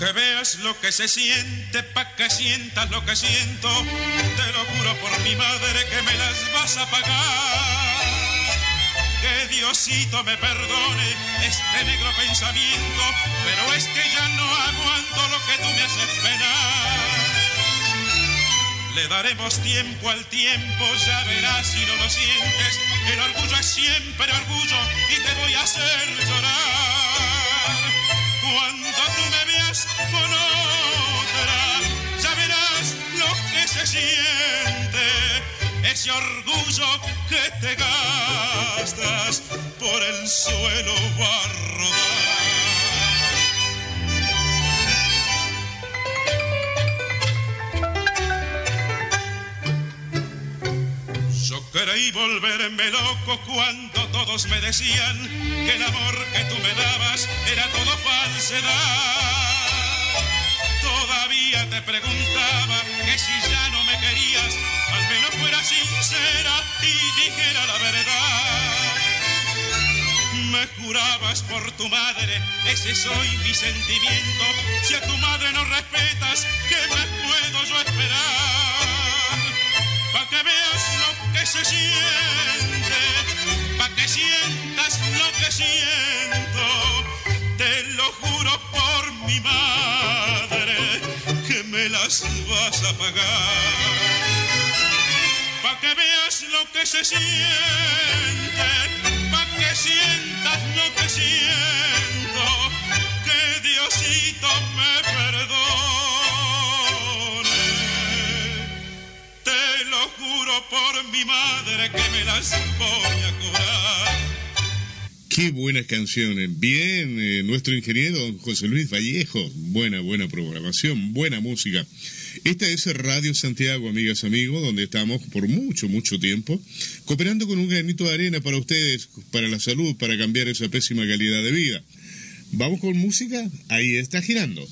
que veas lo que se siente, pa' que sientas lo que siento. Te lo juro por mi madre que me las vas a pagar. Que Diosito me perdone este negro pensamiento, pero es que ya no aguanto lo que tú me haces penar. Le daremos tiempo al tiempo, ya verás si no lo sientes. El orgullo es siempre orgullo y te voy a hacer llorar. Cuando tú me veas con otra, ya verás lo que se siente. Ese orgullo que te gastas por el suelo va a rodar. Yo creí volverme loco cuando todos me decían que el amor que tú me dabas era todo falsedad. Todavía te preguntaba que si ya no me querías, al menos fuera sincera y dijera la verdad. Me jurabas por tu madre, ese soy mi sentimiento. Si a tu madre no respetas, ¿qué más puedo yo esperar? Pa' que veas lo que se siente, pa' que sientas lo que siento. Te lo juro por mi madre que me las vas a pagar. Pa' que veas lo que se siente, pa' que sientas lo que siento. Que Diosito me perdone. Te lo juro por mi madre que me las voy a cobrar. Qué buenas canciones. Bien, nuestro ingeniero don José Luis Vallejo. Buena programación, buena música. Esta es Radio Santiago, amigas, amigos, donde estamos por mucho tiempo, cooperando con un granito de arena para ustedes, para la salud, para cambiar esa pésima calidad de vida. Vamos con música, ahí está girando.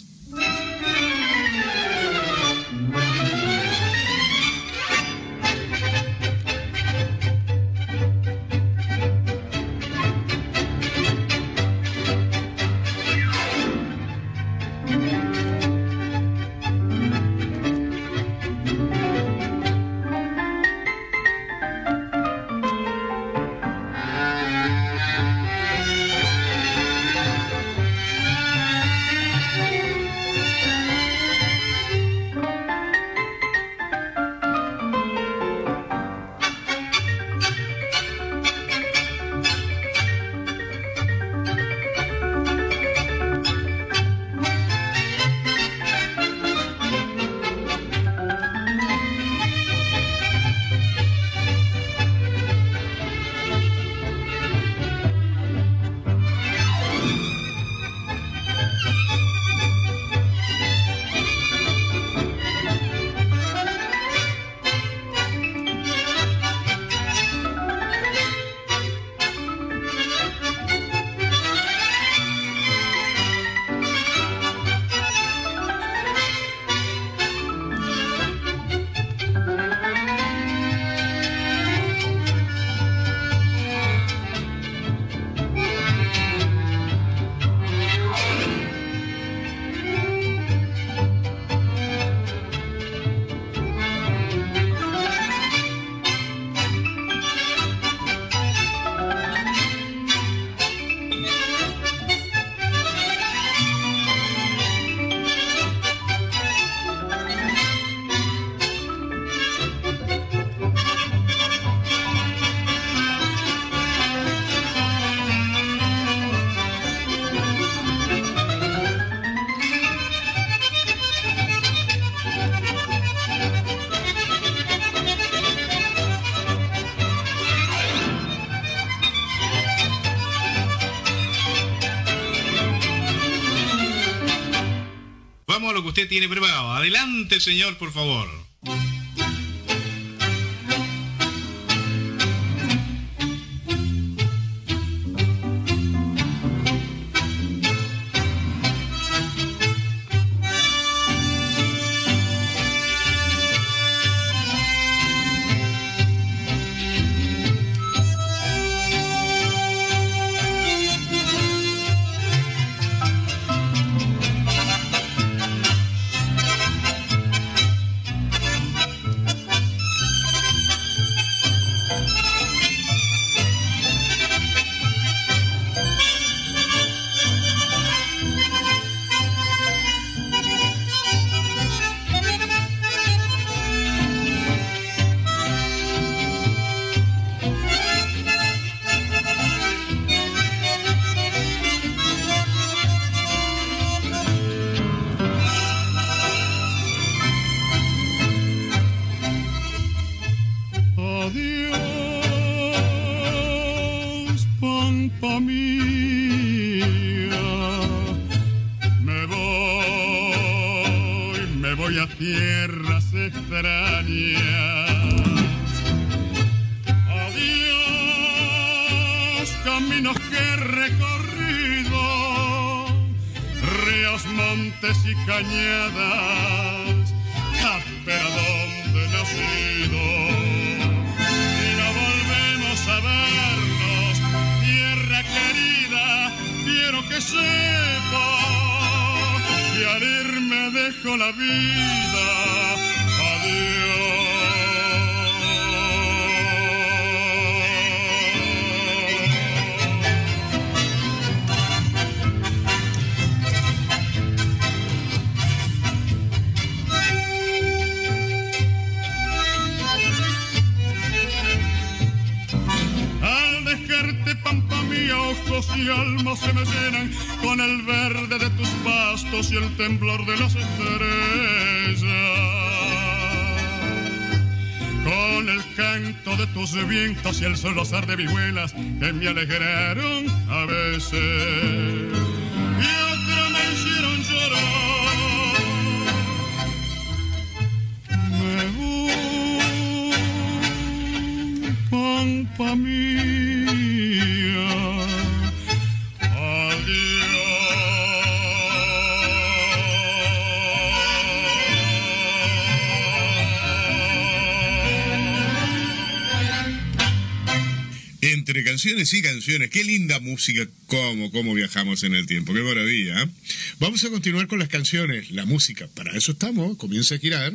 Vamos a lo que usted tiene preparado. Adelante, señor, por favor. voy a tierras extrañas. Adiós, caminos que he recorrido, ríos, montes y cañadas, pero ¿dónde he nacido? Y no volvemos a vernos, tierra querida, quiero que sepa que al irme dejo la vida. Adiós. Al dejarte, pampa mía, ojos y alma se me llenan con el verde de tus pastos y el temblor de las estrellas, con el canto de tus vientos y el solozar de vihuelas que me alegraron a veces y otras me hicieron llorar. Me voy, pampa mía, Entre canciones y canciones, qué linda música, cómo viajamos en el tiempo, qué maravilla. Vamos a continuar con las canciones, la música, para eso estamos, comienza a girar.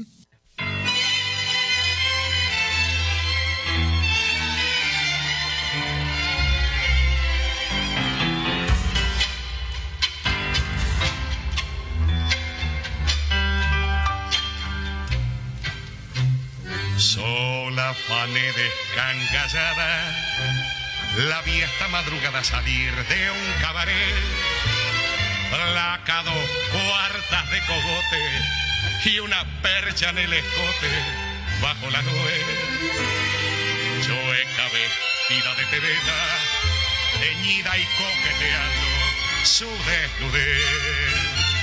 Sola afané descancallada, la vi esta madrugada salir de un cabaret, placa 2 cuartas de cogote y una percha en el escote bajo la nuez, chueca vestida de tebeta, teñida y coqueteando su desnudez.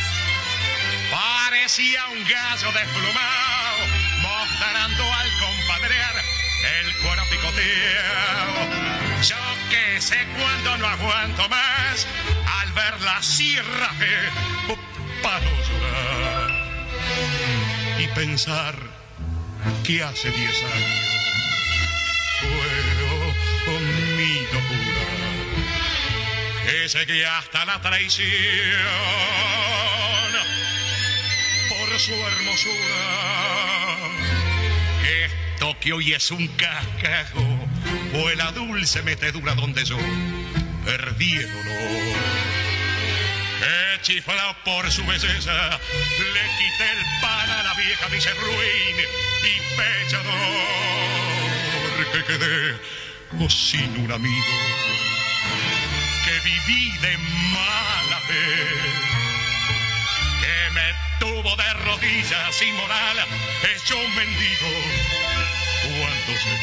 Parecía un gallo desplumado, mostrando al compadrear el cuero picoteado. Yo que sé cuándo no aguanto más al ver la sierra para no llorar y pensar que hace 10 años fueron mi locura, que llegué hasta la traición por su hermosura. Esto que hoy es un cascajo fue la dulce metedura donde yo perdí el olor. Que chiflado por su belleza le quité el pan a la vieja, dice ruin y pechador, que quedé sin un amigo, que viví de mala fe, que me tuvo de rodillas sin moral, hecho un mendigo cuando se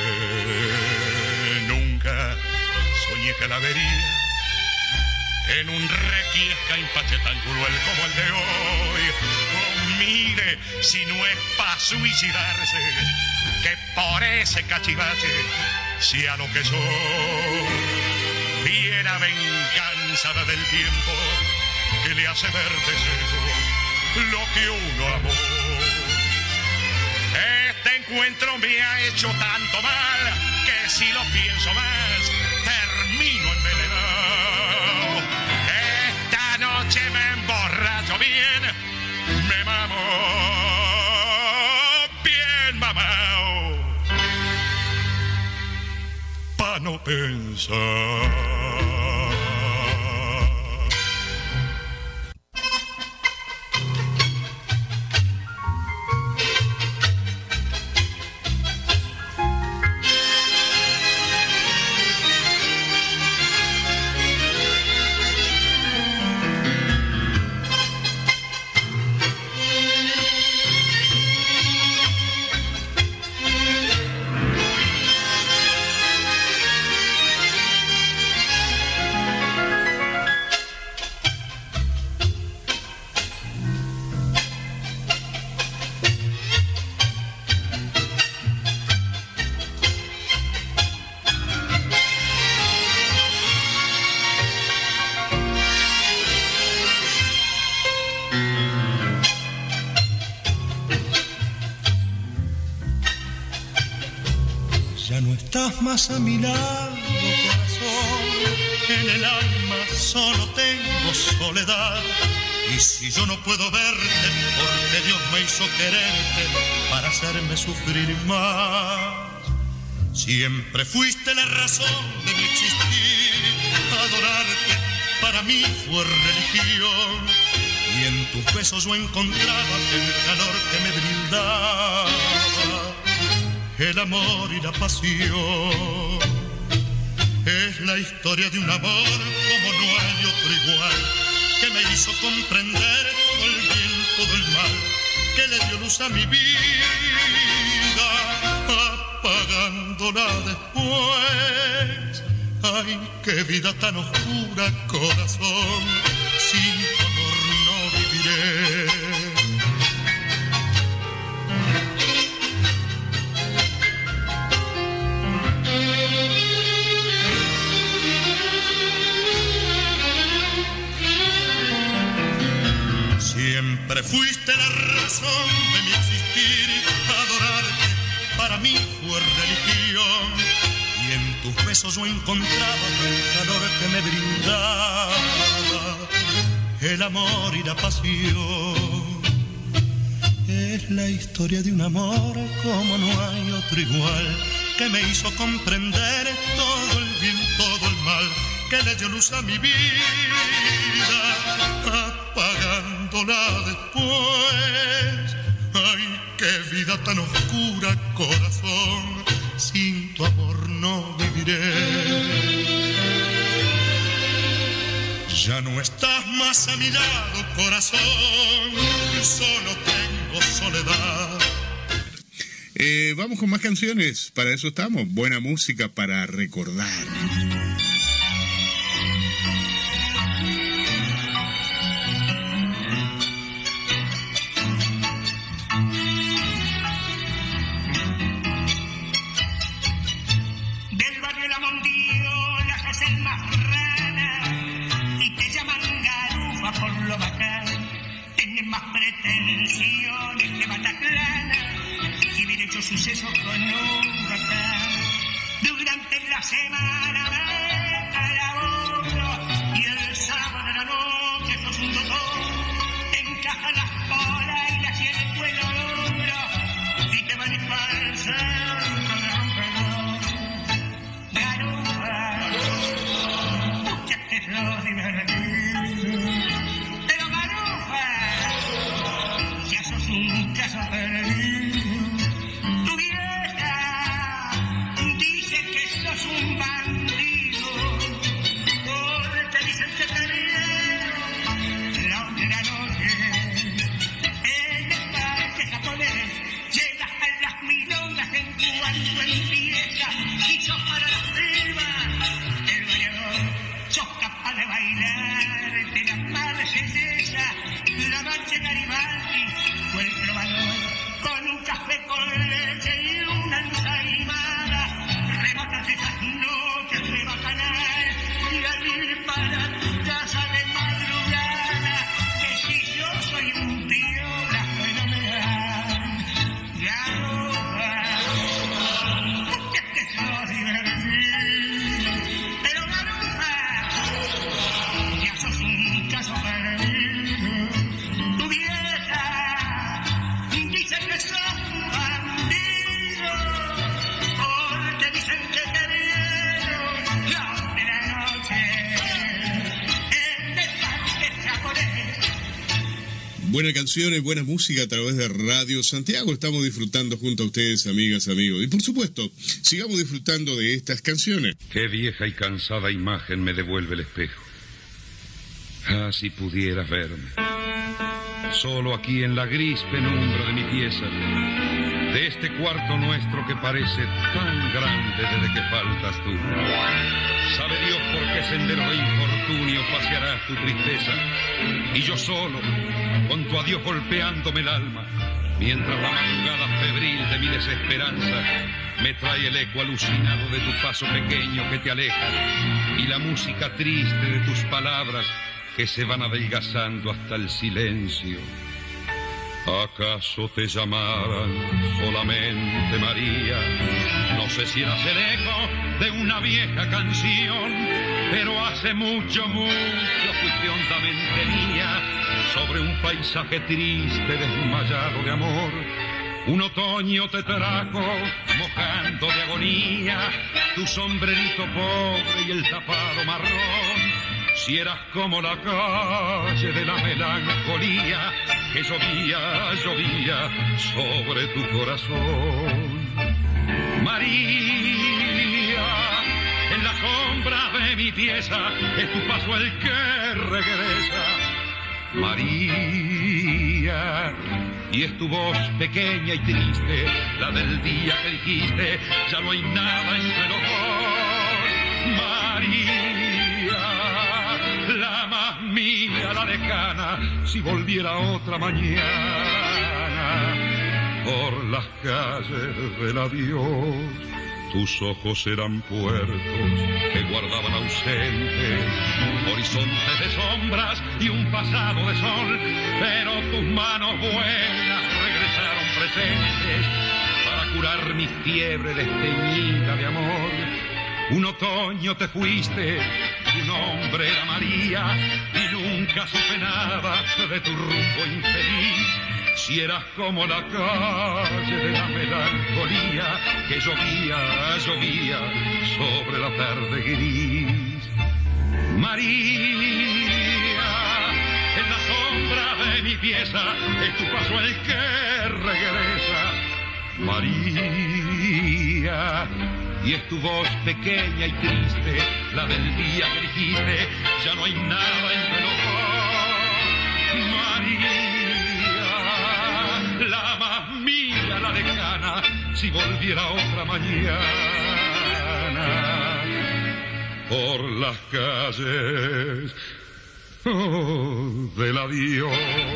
fue. Nunca soñé que la vería en un requiesca impache tan cruel como el de hoy. Oh, mire, si no es pa' suicidarse, que por ese cachivache sea lo que soy. Fiera venganza del tiempo que le hace ver de cero lo que uno amó. Este encuentro me ha hecho tanto mal que si lo pienso más termino envenenado. Esta noche me emborracho bien, me mamo bien mamao, pa' no pensar. estás más a mi lado, corazón. En el alma solo tengo soledad. Y si yo no puedo verte, porque Dios me hizo quererte para hacerme sufrir más. Siempre fuiste la razón de mi existir. Adorarte para mí fue religión. Y en tus besos yo encontraba el calor que me brindaba el amor y la pasión. Es la historia de un amor como no hay otro igual, que me hizo comprender todo el bien, todo el mal, que le dio luz a mi vida, apagándola después. Ay, qué vida tan oscura, corazón, sin tu amor no viviré. Siempre fuiste la razón de mi existir. Adorarte para mí fue religión. Y en tus besos yo encontraba el calor que me brindaba el amor y la pasión. Es la historia de un amor como no hay otro igual, que me hizo comprender todo el bien, todo el mal, que le dio luz a mi vida, apagándola después. Ay, qué vida tan oscura, corazón, sin tu amor no viviré. Ya no estás más a mi lado, corazón, solo tengo soledad. Vamos con más canciones, para eso estamos. Buena música para recordar. Del barrio La Mondiola sos el más rana y te llaman garufa por lo bacán. Tienes más pretensiones que Bataclana y bien hecho sucesos con un huracán. Durante la semana me laboro y el sábado de la noche sos un doctor. Te encajan las bolas y las sienes vuelo duro y te van a ir para el centro de rompedor. Garufa, búscate lo divertido. Pero garufa, ya sos un caso perdido. Un bandido, porque dicen que te vieron la otra noche en el parque japonés. Llegas a las milongas en cuanto empieza y sos para las primas el bailador. Sos capaz de bailar, te la pareces esa, la marcha Garibaldi o el trovador, con un café con leche y una ensaimada. Rematas esas noches de bacanal y al ir para tu casa de madrugada decís yo soy un piola fenomenal. Garufa, porque te sos divertido. Pero garufa, ya sos un caso perdido. Tu vieja dice que sos un bandido, porque dicen que te vieron la otra noche en el parque japonés. Buenas canciones, buena música a través de Radio Santiago. Estamos disfrutando junto a ustedes, amigas, amigos. Y por supuesto, sigamos disfrutando de estas canciones. Qué vieja y cansada imagen me devuelve el espejo. Ah, si pudieras verme. Solo aquí en la gris penumbra de mi pieza, de este cuarto nuestro que parece tan grande desde que faltas tú. Sabe Dios por qué sendero de infortunio pasearás tu tristeza, y yo solo, con tu adiós golpeándome el alma, mientras la madrugada febril de mi desesperanza me trae el eco alucinado de tu paso pequeño que te aleja, y la música triste de tus palabras que se van adelgazando hasta el silencio. ¿Acaso te llamaran solamente María? No sé si eras el eco de una vieja canción, pero hace mucho, mucho fuiste hondamente mía, sobre un paisaje triste, desmayado de amor. Un otoño te trajo, mojando de agonía, tu sombrerito pobre y el tapado marrón. Si eras como la calle de la melancolía, que llovía, llovía sobre tu corazón. María, en la sombra de mi pieza, es tu paso el que regresa. María, y es tu voz pequeña y triste, la del día que dijiste, ya no hay nada entre los dos. María, la más mía, la lejana, si volviera otra mañana por las calles del adiós. Tus ojos eran puertos que guardaban ausentes horizontes de sombras y un pasado de sol, pero tus manos buenas regresaron presentes para curar mi fiebre desteñida de amor. Un otoño te fuiste, tu nombre era María, y nunca supe nada de tu rumbo infeliz. Si eras como la calle de la melancolía, que llovía, llovía sobre la tarde gris. María, en la sombra de mi pieza, es tu paso el que regresa. María, y es tu voz pequeña y triste, la del día que dijiste, ya no hay nada entre los dos. María, la más mía, la lejana, si volviera otra mañana por las calles del adiós.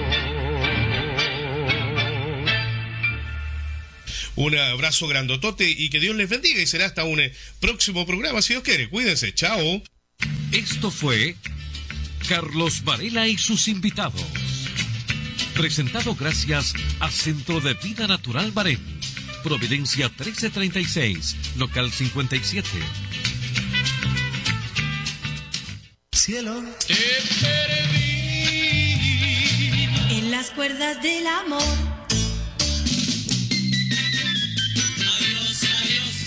Un abrazo grandotote y que Dios les bendiga, y será hasta un próximo programa, si Dios quiere. Cuídense, chao. Esto fue Carlos Varela y sus invitados. Presentado gracias a Centro de Vida Natural Barén. Providencia 1336, local 57. Cielo. Te perdí en las cuerdas del amor. Adiós, adiós.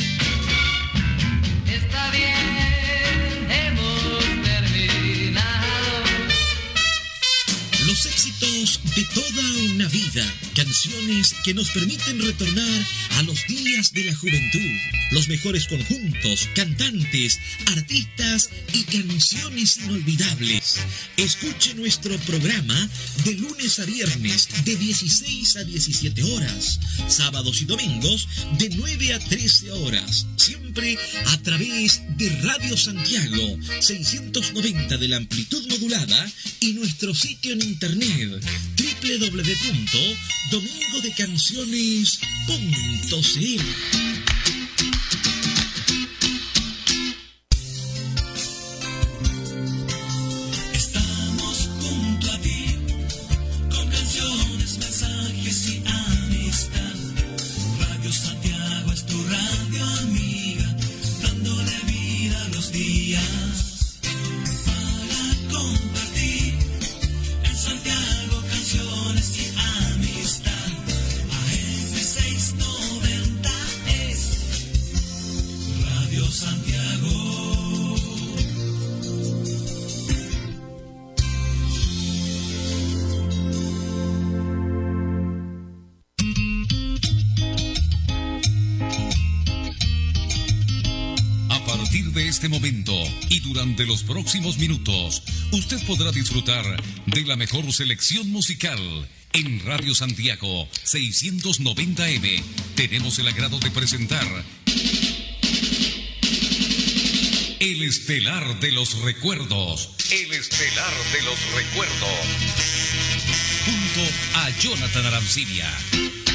Está bien, hemos terminado. Los éxitos de toda una vida, canciones que nos permiten retornar a los días de la juventud, los mejores conjuntos, cantantes, artistas y canciones inolvidables. Escuche nuestro programa de lunes a viernes de 16 a 17 horas, sábados y domingos de 9 a 13 horas, siempre a través de Radio Santiago 690 de la amplitud modulada y nuestro sitio en internet www.domingodecanciones.cl. Estamos junto a ti, con canciones, mensajes y amistad. Radio Santiago es tu radio amiga, dándole vida a los días. Para compartir en Santiago canciones y amistad. AM 690 es Radio Santiago. A partir de este momento y durante los próximos minutos, usted podrá disfrutar de la mejor selección musical. En Radio Santiago 690M tenemos el agrado de presentar El Estelar de los Recuerdos. El Estelar de los Recuerdos. Junto a Jonathan Arancibia.